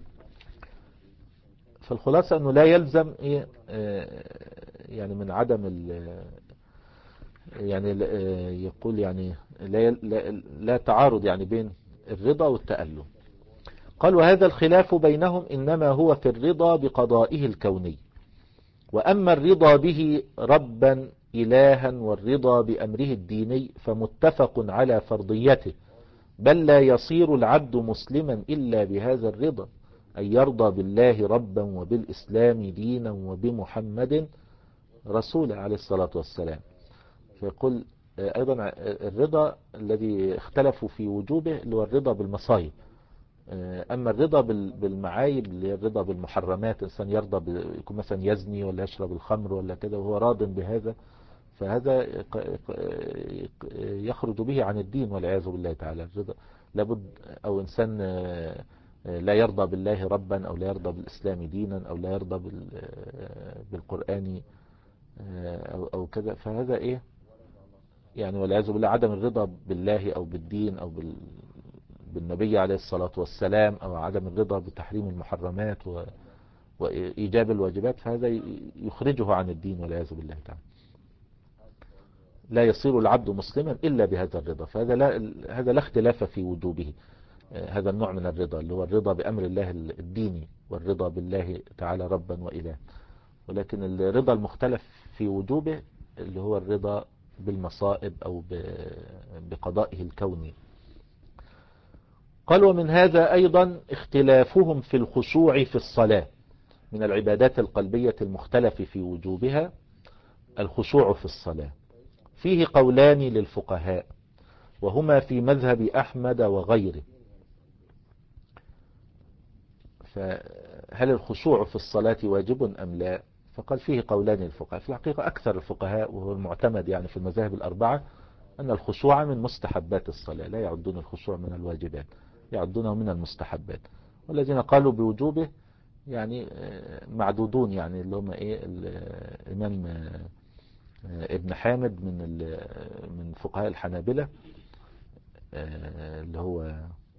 فالخلاصة أنه لا يلزم إيه يعني من عدم يعني يقول يعني لا, لا, لا تعارض يعني بين الرضا والتألم. قال وهذا الخلاف بينهم إنما هو في الرضا بقضائه الكوني، وأما الرضا به ربا إلها والرضا بأمره الديني فمتفق على فرضيته، بل لا يصير العبد مسلما إلا بهذا الرضا، أن يرضى بالله ربا وبالإسلام دينا وبمحمد رسولا عليه الصلاة والسلام. فيقول أيضا الرضا الذي اختلفوا في وجوبه اللي هو الرضا بالمصايب. أما الرضا بالمعايب اللي هي الرضا بالمحرمات، الإنسان يرضى يكون مثلا يزني ولا يشرب الخمر ولا كده وهو راض بهذا، فهذا يخرج به عن الدين والعياذ بالله تعالى. الرضا لابد، أو إنسان لا يرضى بالله ربا أو لا يرضى بالإسلام دينا أو لا يرضى بالقرآن أو, أو كذا، فهذا إيه يعني والعياذ بالله عدم الرضا بالله أو بالدين أو بال بالنبي عليه الصلاة والسلام، أو عدم الرضا بتحريم المحرمات و... وإيجاب الواجبات، فهذا يخرجه عن الدين والعياذ بالله تعالى. لا يصير العبد مسلما إلا بهذا الرضا، فهذا لا هذا لا اختلاف في وجوبه. هذا النوع من الرضا اللي هو الرضا بأمر الله الديني والرضا بالله تعالى ربا وإله. ولكن الرضا المختلف في وجوبه اللي هو الرضا بالمصائب أو بقضائه الكوني. قال ومن هذا أيضا اختلافهم في الخشوع في الصلاة من العبادات القلبية المختلف في وجوبها. الخشوع في الصلاة فيه قولان للفقهاء وهما في مذهب أحمد وغيره. فهل الخشوع في الصلاة واجب أم لا؟ فقال فيه قولان للفقهاء. في الحقيقة أكثر الفقهاء وهو المعتمد يعني في المذاهب الأربعة أن الخشوع من مستحبات الصلاة، لا يعدون الخشوع من الواجبات، يعدونه من المستحبات. والذين قالوا بوجوبه يعني معدودون، يعني اللي هم ايه الامام ابن حامد من من فقهاء الحنابلة، اللي هو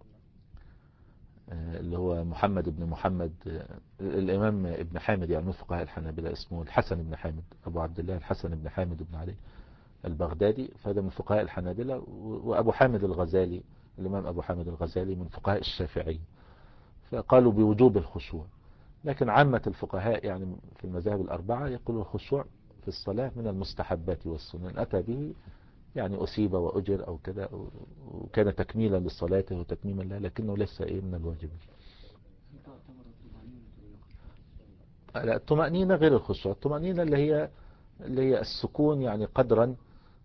اللي هو محمد بن محمد الامام ابن حامد يعني من فقهاء الحنابلة، اسمه الحسن بن حامد ابو عبد الله الحسن بن حامد بن علي البغدادي، فهذا من فقهاء الحنابلة. وابو حامد الغزالي الامام ابو حامد الغزالي من فقهاء الشافعي، فقالوا بوجوب الخشوع. لكن عامة الفقهاء يعني في المذاهب الأربعة يقولوا الخشوع في الصلاة من المستحبات والسنن، أتى به يعني أصيب وأجر أو كذا، وكان تكميلا لصلاته وتكميما لها، لكنه ليس إيه من الواجب. لا، الطمأنينة غير الخشوع. الطمأنينة اللي هي اللي هي السكون يعني قدرا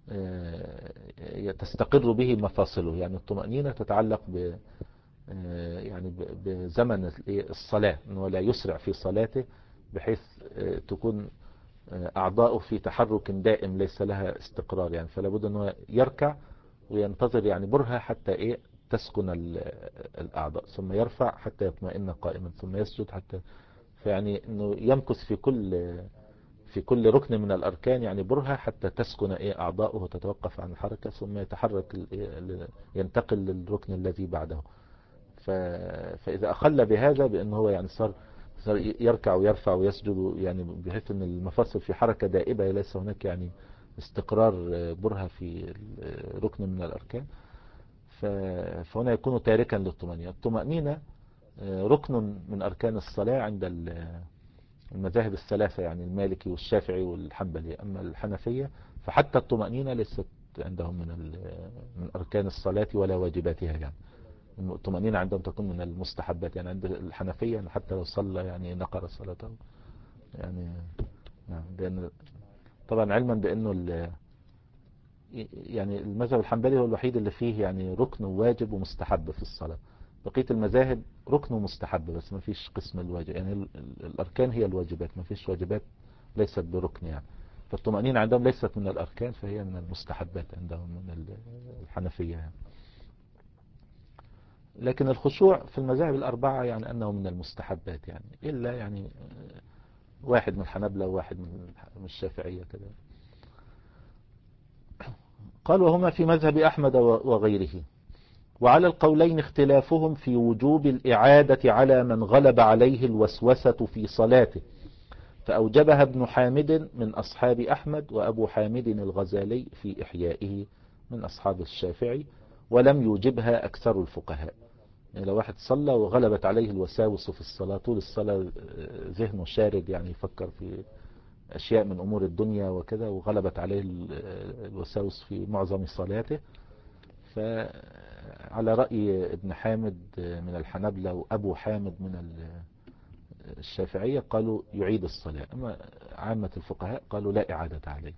تستقر به مفاصله. يعني الطمأنينة تتعلق ب يعني بزمن الصلاة، أنه لا يسرع في صلاته بحيث تكون أعضاؤه في تحرك دائم ليس لها استقرار. يعني فلا بد أنه يركع وينتظر يعني برهة حتى إيه تسكن الأعضاء، ثم يرفع حتى يطمئن قائما، ثم يسجد حتى، فيعني أنه يمكث في كل في في كل ركن من الأركان يعني برهة حتى تسكن إيه أعضاؤه وتتوقف عن الحركة ثم يتحرك ينتقل للركن الذي بعده. فإذا أخل بهذا بأنه هو يعني صار صار يركع ويرفع ويسجد يعني بحيث أن المفاصل في حركة دائبة ليس هناك يعني استقرار برهة في ركن من الأركان، فهنا يكون تاركا للطمأنينة. الطمأنينة ركن من أركان الصلاة عند المذاهب الثلاثة يعني المالكي والشافعي والحنبلي. أما الحنفية فحتى الطمأنينة ليست عندهم من من أركان الصلاة ولا واجباتها، يعني الطمأنينة عندهم تكون من المستحبات. يعني عند الحنفية حتى لو صلى يعني نقر صلاته يعني. نعم، لأن طبعا علما بأنه يعني المذهب الحنبلي هو الوحيد اللي فيه يعني ركن وواجب ومستحب في الصلاة. بقية المذاهب ركن ومستحب بس ما فيش قسم الواجب، يعني الأركان هي الواجبات، ما فيش واجبات ليست بركن يعني. فالطمأنينة عندهم ليست من الأركان فهي من المستحبات عندهم من الحنفية يعني. لكن الخشوع في المذاهب الأربعة يعني أنه من المستحبات يعني، إلا يعني واحد من الحنبلة وواحد من الشافعية كده. قال وهما في مذهب أحمد وغيره. وعلى القولين اختلافهم في وجوب الإعادة على من غلب عليه الوسوسة في صلاته، فأوجبها ابن حامد من أصحاب أحمد وأبو حامد الغزالي في إحيائه من أصحاب الشافعي، ولم يوجبها أكثر الفقهاء. يعني لو واحد صلى وغلبت عليه الوساوس في الصلاة طول الصلاة، ذهنه شارد يعني يفكر في أشياء من أمور الدنيا وكذا، وغلبت عليه الوساوس في معظم صلاته، فعلى رأي ابن حامد من الحنبلة وأبو حامد من الشافعية قالوا يعيد الصلاة. أما عامة الفقهاء قالوا لا إعادة عليه.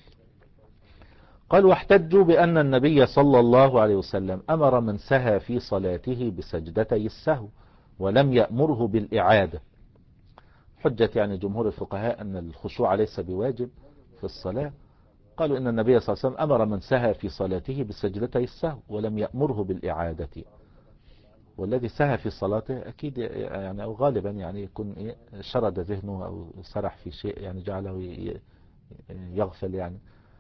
قال واحتجوا بأن النبي صلى الله عليه وسلم أمر من سهى في صلاته بسجدتي السهو ولم يأمره بالإعادة. حجة يعني جمهور الفقهاء أن الخشوع ليس بواجب في الصلاة. قالوا إن النبي صلى الله عليه وسلم أمر من سهى في صلاته بسجدتي السهو ولم يأمره بالإعادة. والذي سهى في صلاته أكيد يعني أو غالبا يعني يكون إيه شرد ذهنه أو سرح في شيء يعني جعله يغفل يعني.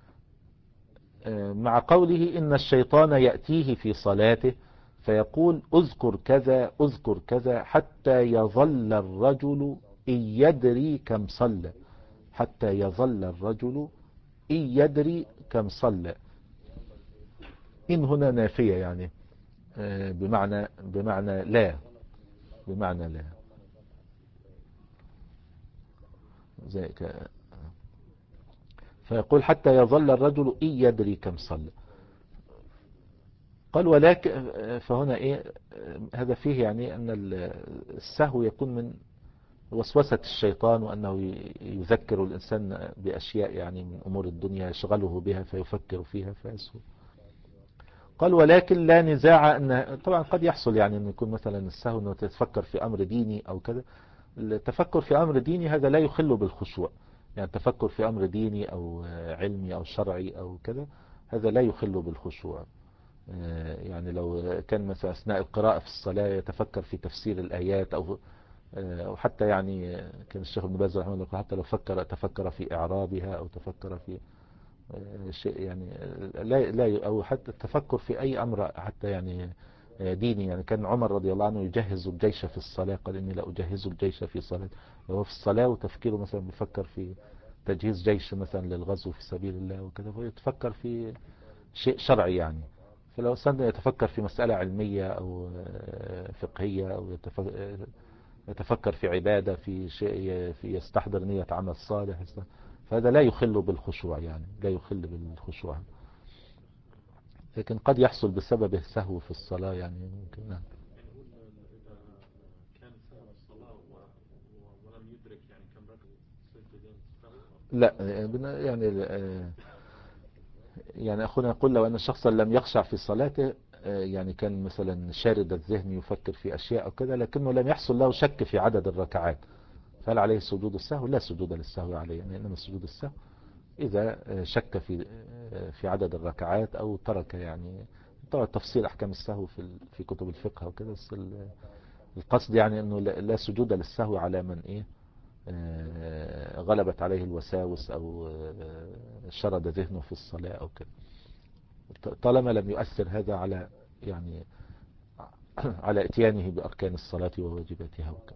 مع قوله إن الشيطان يأتيه في صلاته فيقول أذكر كذا أذكر كذا حتى يظل الرجل إن يدري كم صلى، حتى يظل الرجل إن يدري كم صلى. إن هنا نافية يعني بمعنى بمعنى لا بمعنى لا زي ك... فيقول حتى يظل الرجل إن يدري كم صلى. قال ولكن فهنا إيه هذا فيه يعني أن السهو يكون من وسوسة الشيطان، وأنه يذكر الإنسان بأشياء يعني من أمور الدنيا يشغله بها فيفكر فيها فيسهو. قال ولكن لا نزاع أن طبعا قد يحصل يعني أن يكون مثلا السهو أنه تتفكر في أمر ديني أو كذا. التفكر في أمر ديني هذا لا يخل بالخشوع، يعني التفكر في أمر ديني أو علمي أو شرعي أو كذا هذا لا يخل بالخشوع. يعني لو كان مثلا أثناء القراءة في الصلاة يتفكر في تفسير الآيات أو أو حتى يعني كان الشيخ ابن باز رحمه الله حتى لو فكر تفكر في إعرابها أو تفكر في شيء يعني لا لا أو حتى التفكر في أي أمر حتى يعني ديني. يعني كان عمر رضي الله عنه يجهز الجيش في الصلاة، قال إني لا أجهز الجيش في صلاة. هو في الصلاة وتفكيره مثلا بيفكر في تجهيز جيش مثلا للغزو في سبيل الله وكذا، فيتفكر في شيء شرعي يعني. فلو أصلا يتفكر في مسألة علمية أو فقهية أو يتفكر في عبادة في شيء في يستحضر نية عمل صالح، فهذا لا يخل بالخشوع يعني لا يخل بالخشوع، لكن قد يحصل بسبب السهو في الصلاة يعني ممكن. نعم. لا يعني يعني أخونا يقول لو أن شخصا لم يخشع في صلاته يعني كان مثلا شارد الذهن يفكر في أشياء أو كذا لكنه لم يحصل له شك في عدد الركعات، فهل عليه سجود السهو؟ لا سجود للسهو عليه، يعني إنما سجود السهو إذا شك في في عدد الركعات أو ترك يعني. طبعا تفصيل أحكام السهو في في كتب الفقه وكذا، بس القصد يعني أنه لا سجود للسهو على من إيه غلبت عليه الوساوس أو شرد ذهنه في الصلاة أو كده، طالما لم يؤثر هذا على يعني على اتيانه بأركان الصلاة وواجباتها وكذا.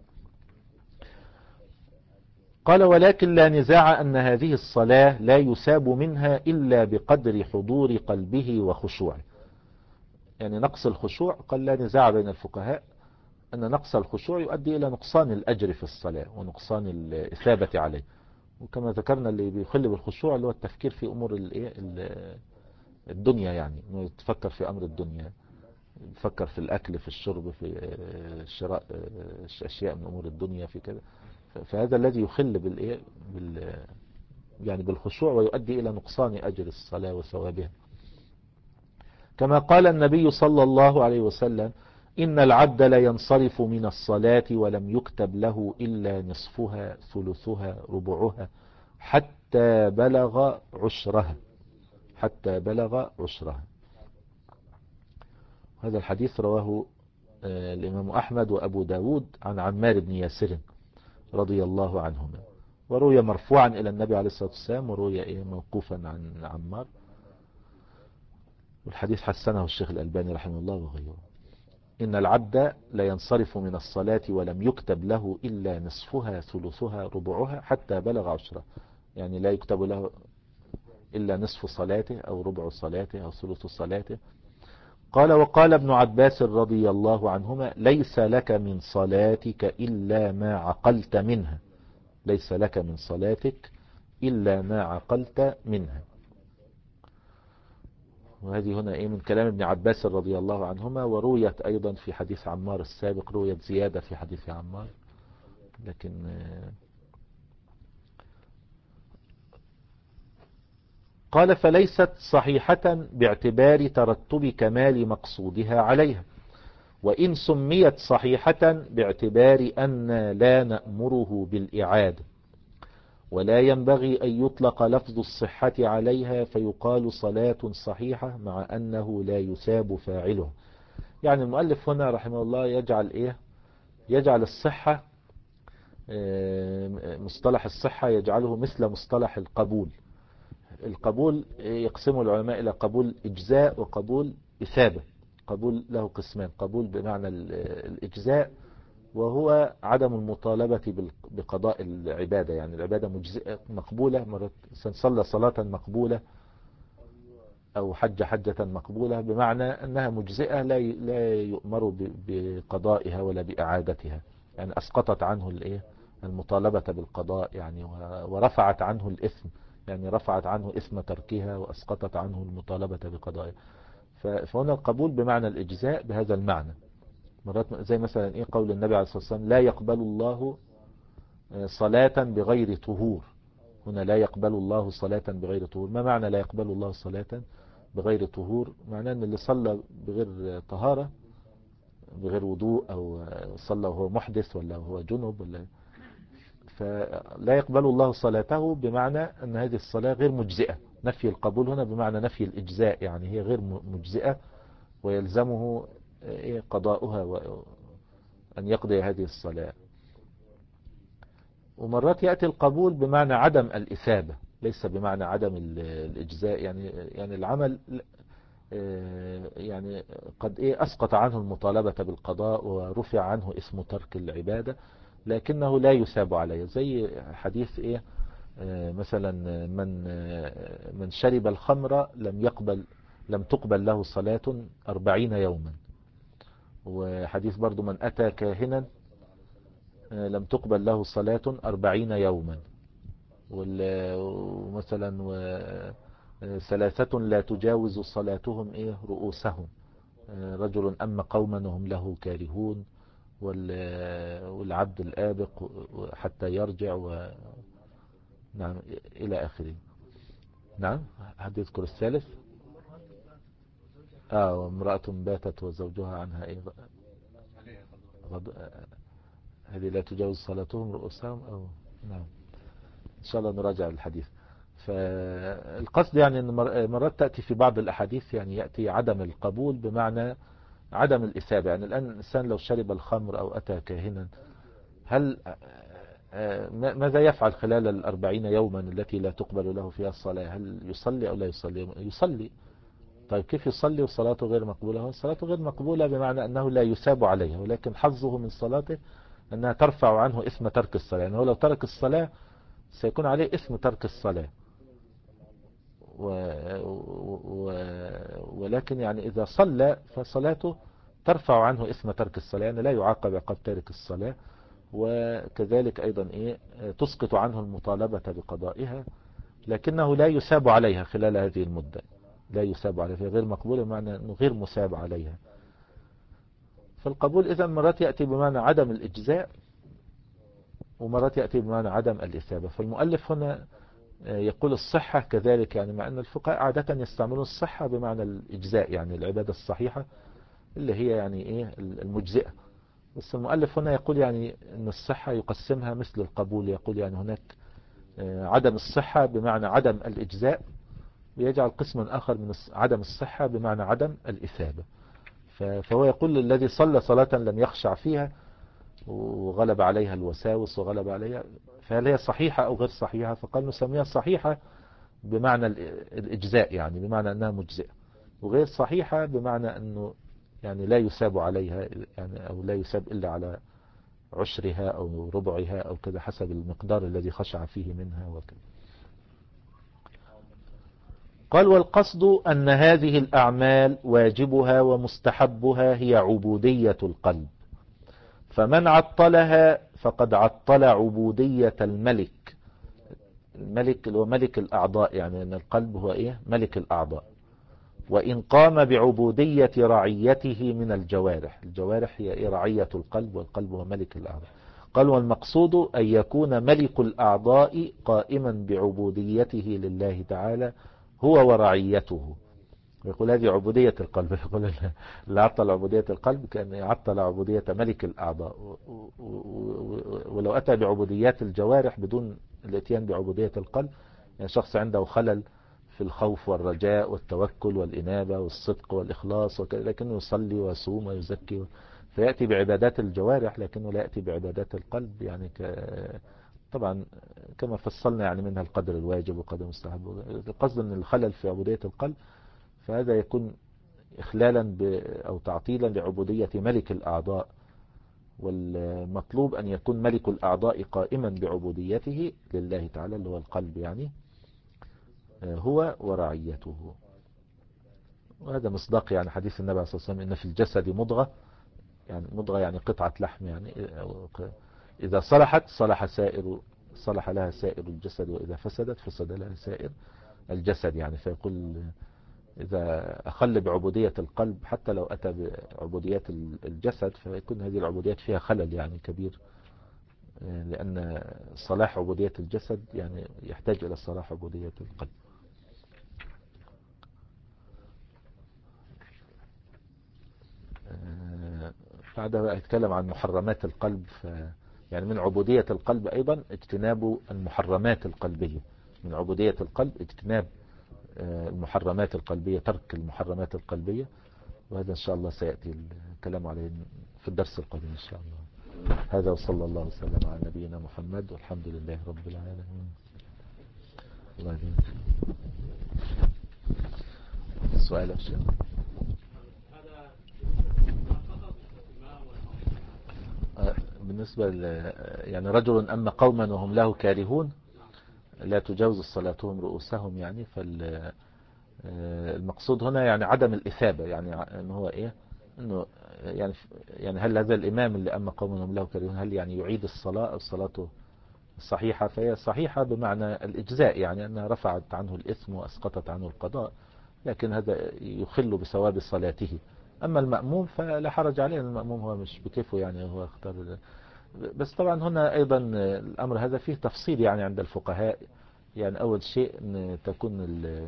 قال ولكن لا نزاع أن هذه الصلاة لا يساب منها إلا بقدر حضور قلبه وخشوعه. يعني نقص الخشوع قال لا نزاع بين الفقهاء أن نقص الخشوع يؤدي إلى نقصان الأجر في الصلاة ونقصان الإثابة عليه. وكما ذكرنا اللي بيخل بالخشوع اللي هو التفكير في أمور الدنيا، يعني انه تفكر في أمر الدنيا، تفكر في الأكل في الشرب في شراء أشياء من أمور الدنيا في كذا. فهذا الذي يخل بالإيه بال يعني بالخشوع ويؤدي إلى نقصان أجر الصلاة وثوابها. كما قال النبي صلى الله عليه وسلم إن العبد لا ينصرف من الصلاة ولم يكتب له إلا نصفها ثلثها ربعها حتى بلغ عشرها حتى بلغ عشرها. هذا الحديث رواه الإمام أحمد وأبو داود عن عمار بن ياسر رضي الله عنهما، وروي مرفوعا إلى النبي عليه الصلاة والسلام، وروي موقوفا عن عمار، والحديث حسنه الشيخ الألباني رحمه الله وغيره. إن العبد لا ينصرف من الصلاة ولم يكتب له إلا نصفها ثلثها ربعها حتى بلغ عشرة، يعني لا يكتب له إلا نصف صلاته أو ربع صلاته أو ثلث صلاته. قال وقال ابن عباس رضي الله عنهما ليس لك من صلاتك إلا ما عقلت منها ليس لك من صلاتك إلا ما عقلت منها. وهذه هنا إيه من كلام ابن عباس رضي الله عنهما، ورويت أيضا في حديث عمار السابق، رويت زيادة في حديث عمار، لكن قال فليست صحيحة باعتبار ترتب كمال مقصودها عليها، وإن سميت صحيحة باعتبار أن لا نأمره بالإعادة، ولا ينبغي أن يطلق لفظ الصحة عليها فيقال صلاة صحيحة مع أنه لا يثاب فاعله. يعني المؤلف هنا رحمه الله يجعل إيه يجعل الصحة مصطلح الصحة يجعله مثل مصطلح القبول. القبول يقسمه العلماء إلى قبول إجزاء وقبول إثابة. قبول له قسمان، قبول بمعنى الإجزاء وهو عدم المطالبة بقضاء العبادة، يعني العبادة مجزئة مقبولة، مرة صلى صلاة مقبولة أو حج حجة مقبولة، بمعنى أنها مجزئة لا لا يؤمر بقضائها ولا بإعادتها، يعني أسقطت عنه الإيه المطالبة بالقضاء، يعني ورفعت عنه الإثم، يعني رفعت عنه إثم تركها وأسقطت عنه المطالبة بقضائها. فهنا القبول بمعنى الإجزاء بهذا المعنى. مرات زي مثلا إيه قول النبي عليه الصلاة والسلام لا يقبل الله صلاة بغير طهور. هنا لا يقبل الله صلاة بغير طهور. ما معنى لا يقبل الله صلاة بغير طهور؟ معناه أن اللي صلى بغير طهارة، بغير وضوء، أو صلى وهو محدث ولا هو جنب ولا، فلا يقبل الله صلاته بمعنى أن هذه الصلاة غير مجزئة. نفي القبول هنا بمعنى نفي الإجزاء، يعني هي غير مجزئة ويلزمه قضاؤها وأن يقضي هذه الصلاة. ومرات يأتي القبول بمعنى عدم الإثابة، ليس بمعنى عدم الإجزاء، يعني يعني العمل يعني قد إيه أسقط عنه المطالبة بالقضاء ورفع عنه اسم ترك العبادة، لكنه لا يثاب عليه. زي حديث إيه مثلا من من شرب الخمر لم يقبل لم تقبل له صلاة أربعين يوما. وحديث برضو من أتى كاهنا لم تقبل له صلاة أربعين يوما. ومثلا ثلاثة لا تجاوز صلاتهم إيه رؤوسهم، رجل أما قوما وهم له كارهون، والعبد الآبق حتى يرجع و... نعم إلى آخره. نعم حد يذكر الثالث؟ آه وامرأة باتت وزوجها عنها إيه غض... هذه لا تجاوز صلاتهم رؤوسهم أو نعم إن شاء الله نراجع الحديث. فالقصد يعني أن مرات تأتي في بعض الأحاديث يعني يأتي عدم القبول بمعنى عدم الإثابة. يعني الآن الإنسان لو شرب الخمر أو أتى كاهنا، هل ماذا يفعل خلال الأربعين يوما التي لا تقبل له فيها الصلاة؟ هل يصلي أو لا يصلي؟ يصلي. طيب كيف يصلي وصلاته غير مقبولة؟ صلاته غير مقبولة بمعنى أنه لا يثاب عليها، ولكن حظه من صلاته أنها ترفع عنه إثم ترك الصلاة. يعني هو لو ترك الصلاة سيكون عليه إثم ترك الصلاة، و... و... ولكن يعني إذا صلى فصلاته ترفع عنه إثم ترك الصلاة، يعني لا يعاقب عقاب تارك الصلاة. وكذلك أيضا إيه تسقط عنه المطالبة بقضائها، لكنه لا يثاب عليها خلال هذه المدة. لا يثاب عليها، غير مقبولة بمعنى أنه غير مثاب عليها. فالقبول إذا مرات يأتي بمعنى عدم الإجزاء، ومرات يأتي بمعنى عدم الإثابة. فالمؤلف هنا يقول الصحة كذلك، يعني مع أن الفقهاء عادة يستعملون الصحة بمعنى الإجزاء، يعني العبادة الصحيحة اللي هي يعني إيه المجزئة. بس المؤلف هنا يقول يعني أن الصحة يقسمها مثل القبول، يقول يعني هناك عدم الصحة بمعنى عدم الإجزاء، ويجعل قسما آخر من عدم الصحة بمعنى عدم الإثابة. فهو يقول الذي صلى صلاة لم يخشع فيها وغلب عليها الوساوس وغلب عليها، فهل هي صحيحة أو غير صحيحة؟ فقال نسميها صحيحة بمعنى الإجزاء، يعني بمعنى أنها مجزئة، وغير صحيحة بمعنى أنه يعني لا يساب عليها، يعني أو لا يساب إلا على عشرها أو ربعها أو كذا حسب المقدار الذي خشع فيه منها وكذا. قال والقصد أن هذه الأعمال واجبها ومستحبها هي عبودية القلب، فمن عطلها فقد عطل عبودية الملك. الملك اللي هو ملك الأعضاء، يعني أن القلب هو إيه؟ ملك الأعضاء. وإن قام بعبودية رعيته من الجوارح، الجوارح هي إيه؟ رعية القلب، والقلب هو ملك الأعضاء. قال والمقصود أن يكون ملك الأعضاء قائما بعبوديته لله تعالى هو ورعيته. يقول هذه عبودية القلب. يقول اللي عطل عبودية القلب كأن يعطل عبودية ملك الأعضاء. ولو أتى بعبوديات الجوارح بدون الاتيان بعبودية القلب، يعني شخص عنده خلل في الخوف والرجاء والتوكل والإنابة والصدق والإخلاص وكذا، لكنه يصلي ويصوم ويزكي، فيأتي بعبادات الجوارح لكنه لا يأتي بعبادات القلب. يعني ك... طبعا كما فصلنا يعني منها القدر الواجب وقدر المستحب. القصد أن الخلل في عبودية القلب فهذا يكون إخلالا ب... أو تعطيلا لعبودية ملك الأعضاء. والمطلوب أن يكون ملك الأعضاء قائما بعبوديته لله تعالى اللي هو القلب، يعني هو ورعيته. وهذا مصداق يعني حديث النبي صلى الله عليه وسلم إن في الجسد مضغة، يعني مضغة يعني قطعة لحم، يعني إذا صلحت صلح سائر صلح لها سائر الجسد، وإذا فسدت فسد لها سائر الجسد. يعني فيقول إذا أخل بعبودية القلب حتى لو أتى بعبوديات الجسد فيكون هذه العبوديات فيها خلل يعني كبير، لأن صلاح عبودية الجسد يعني يحتاج إلى صلاح عبودية القلب. بعدها بقى يتكلم عن محرمات القلب. ف يعني من عبودية القلب أيضا اجتناب المحرمات القلبية. من عبودية القلب اجتناب المحرمات القلبية، ترك المحرمات القلبية. وهذا إن شاء الله سيأتي الكلام عليه في الدرس القادم إن شاء الله. هذا وصلى الله وسلم على نبينا محمد والحمد لله رب العالمين. الله يبارك. السؤال يا شيخ. بالنسبة ل... يعني رجل أما قوما وهم له كارهون لا تجاوز صلاتهم رؤوسهم، يعني فالمقصود هنا يعني عدم الإثابة، يعني أنه هو إيه أنه يعني يعني هل هذا الإمام اللي أما قوما وهم له كارهون هل يعني يعيد الصلاة أو صلاته الصحيحة؟ فهي صحيحة بمعنى الإجزاء، يعني أنها رفعت عنه الإثم وأسقطت عنه القضاء، لكن هذا يخل بثواب صلاته. أما المأموم فلا حرج عليه، المأموم هو مش بكيفه، يعني هو اختار. بس طبعا هنا أيضا الأمر هذا فيه تفصيل يعني عند الفقهاء. يعني أول شيء أن تكون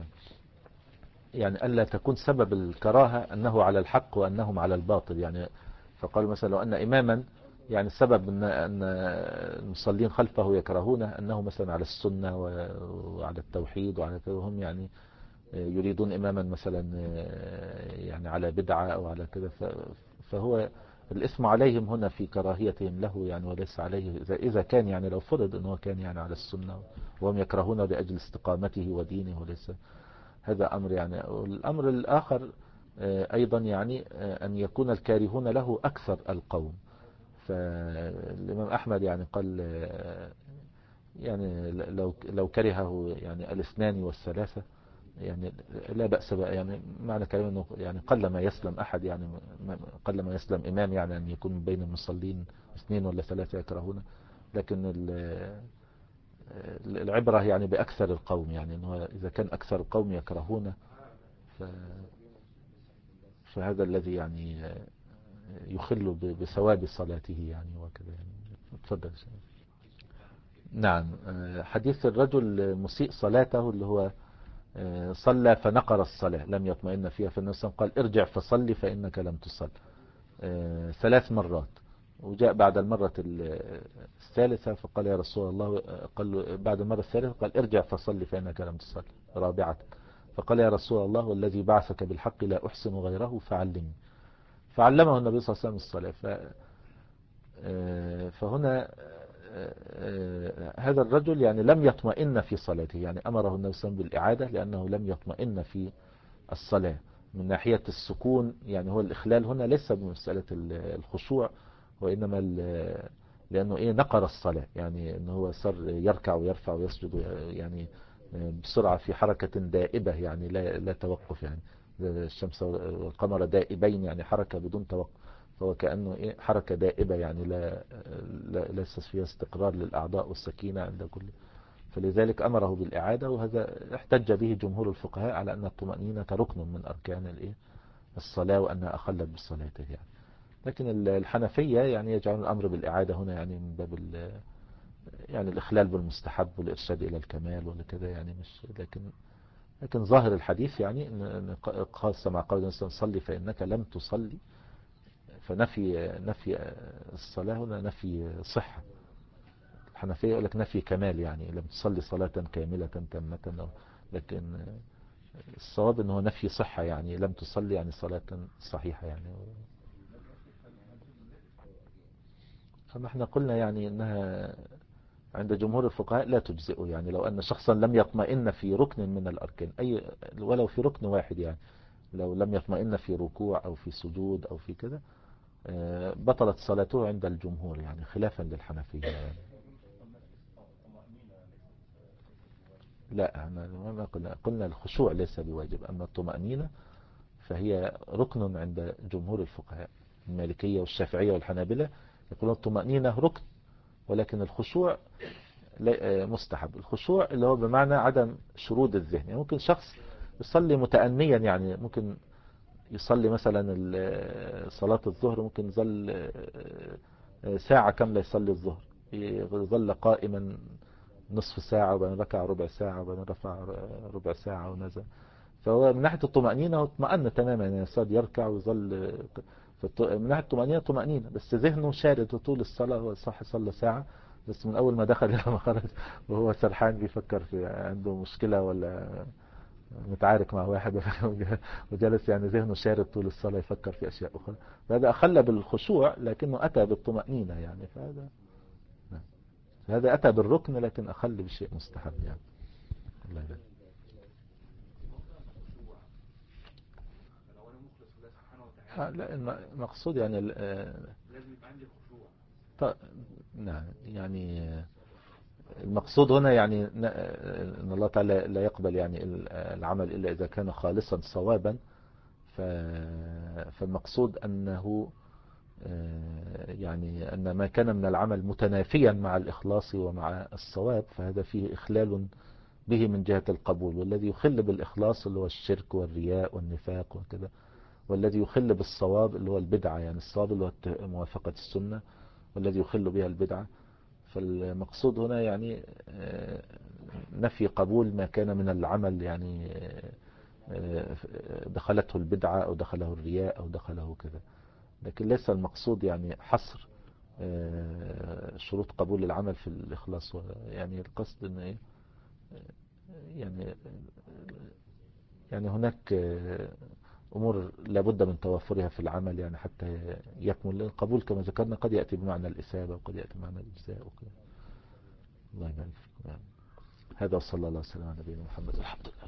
يعني ألا تكون سبب الكراهة أنه على الحق وأنهم على الباطل. يعني فقالوا مثلا لو أن إماما يعني السبب أن أن المصلين خلفه يكرهونه أنه مثلا على السنة وعلى التوحيد وعلى كذا، هم يعني يريدون إماما مثلا يعني على بدعة أو على كذا، فهو الإثم عليهم هنا في كراهيتهم له يعني، وليس عليه إذا إذا كان يعني لو فرض أنه كان يعني على السنة وهم يكرهون لأجل استقامته ودينه، وليس هذا أمر يعني. والأمر الآخر أيضا يعني أن يكون الكارهون له أكثر القوم. فالإمام أحمد يعني قال يعني لو لو كرهه يعني الاثنان والثلاثة يعني لا بأس بقى، يعني معنى كلامه انه يعني قل ما يسلم احد، يعني قل ما يسلم امام يعني ان يكون بين المصلين اثنين ولا ثلاثة يكرهون، لكن العبرة يعني باكثر القوم، يعني انه اذا كان اكثر القوم يكرهون ف فهذا الذي يعني يخل بثواب صلاته يعني وكذا يعني. تفضل. نعم. حديث الرجل مسيء صلاته اللي هو صلى فنقر الصلاة لم يطمئن فيها، فالنبي صلى الله عليه وسلم قال ارجع فصلي فإنك لم تصل ثلاث مرات. وجاء بعد المرة الثالثة فقال يا رسول الله، قال بعد المرة الثالثة قال ارجع فصلي فإنك لم تصل رابعة. فقال يا رسول الله والذي بعثك بالحق لا أحسن غيره فعلمني. فعلمه النبي صلى الله عليه وسلم الصلاة. فهنا هذا الرجل يعني لم يطمئن في صلاته، يعني أمره النبي صلى الله عليه وسلم بالإعادة لأنه لم يطمئن في الصلاة من ناحية السكون. يعني هو الإخلال هنا ليس بمسألة الخشوع، وإنما لأنه إيه نقر الصلاة، يعني أنه هو صار يركع ويرفع ويسجد يعني بسرعة في حركة دائبة، يعني لا لا توقف، يعني الشمس والقمر دائبين يعني حركة بدون توقف. فهو كأنه إيه حركة دائبة يعني لا ليس فيها استقرار للأعضاء والسكينة عند كل. فلذلك أمره بالإعادة، وهذا احتج به جمهور الفقهاء على أن الطمأنينة ركن من أركان الإيه الصلاة وأنها أخلت بالصلاة يعني. لكن الحنفية يعني يجعل الأمر بالإعادة هنا يعني من باب يعني الإخلال بالمستحب والإرشاد إلى الكمال ولا كذا يعني، مش لكن لكن ظاهر الحديث يعني أن خاصة مع قول النبي صلي فإنك لم تصلي، فنفي نفي الصلاة هنا نفي صحة. الحنفية يقول لك نفي كمال، يعني لم تصلي صلاة كاملة تامة، لكن الصواب انه نفي صحة، يعني لم تصلي يعني صلاة صحيحة يعني. فما احنا قلنا يعني انها عند جمهور الفقهاء لا تجزئه، يعني لو ان شخصا لم يطمئن في ركن من الاركان اي ولو في ركن واحد، يعني لو لم يطمئن في ركوع او في سجود او في كده بطلت صلاته عند الجمهور، يعني خلافا للحنفية يعني. لا ما قلنا قلنا الخشوع ليس بواجب، أما الطمأنينة فهي ركن عند جمهور الفقهاء المالكية والشافعية والحنابلة، يقولون الطمأنينة ركن ولكن الخشوع مستحب. الخشوع اللي هو بمعنى عدم شرود الذهن، يعني ممكن شخص يصلي متأنيا، يعني ممكن يصلي مثلا صلاة الظهر ممكن يظل ساعة كاملة يصلي الظهر، يظل قائما نصف ساعة وبعدين ركع ربع ساعة وبعدين رفع ربع ساعة ونزل. فهو من ناحية الطمأنينة هو اطمأن تماما، يعني صار يركع ويظل من ناحية الطمأنينة طمأنينة، بس ذهنه شارد طول الصلاة. هو صح صلى ساعة بس من أول ما دخل إلى ما خرج وهو سرحان بيفكر في عنده مشكلة ولا متعارك مع واحد وجلس، يعني ذهنه شارد طول الصلاة يفكر في أشياء أخرى. فهذا أخل بالخشوع لكنه أتى بالطمأنينة يعني. فهذا هذا أتى بالركن لكن أخل بشيء مستحب يعني. الله يبارك. لا المقصود يعني لازم يبقى عندي خشوع. نعم يعني المقصود هنا يعني ان الله تعالى لا يقبل يعني العمل الا اذا كان خالصا صوابا. فالمقصود انه يعني ان ما كان من العمل متنافيا مع الاخلاص ومع الصواب فهذا فيه اخلال به من جهة القبول، والذي يخل بالإخلاص اللي هو الشرك والرياء والنفاق وكذا، والذي يخل بالصواب اللي هو البدعة، يعني الصواب اللي هو موافقة السنة والذي يخل بها البدعة. فالمقصود هنا يعني نفي قبول ما كان من العمل، يعني دخلته البدعة أو دخله الرياء أو دخله كذا، لكن ليس المقصود يعني حصر شروط قبول العمل في الإخلاص. يعني القصد أن إيه يعني يعني هناك أمور لابد من توفرها في العمل يعني حتى يكمل القبول كما ذكرنا. قد يأتي بمعنى الإثابة وقد يأتي بمعنى الإجزاء وكذا. الله يبارك فيكم. هذا صلى الله عليه وسلم على نبينا محمد والحمد لله.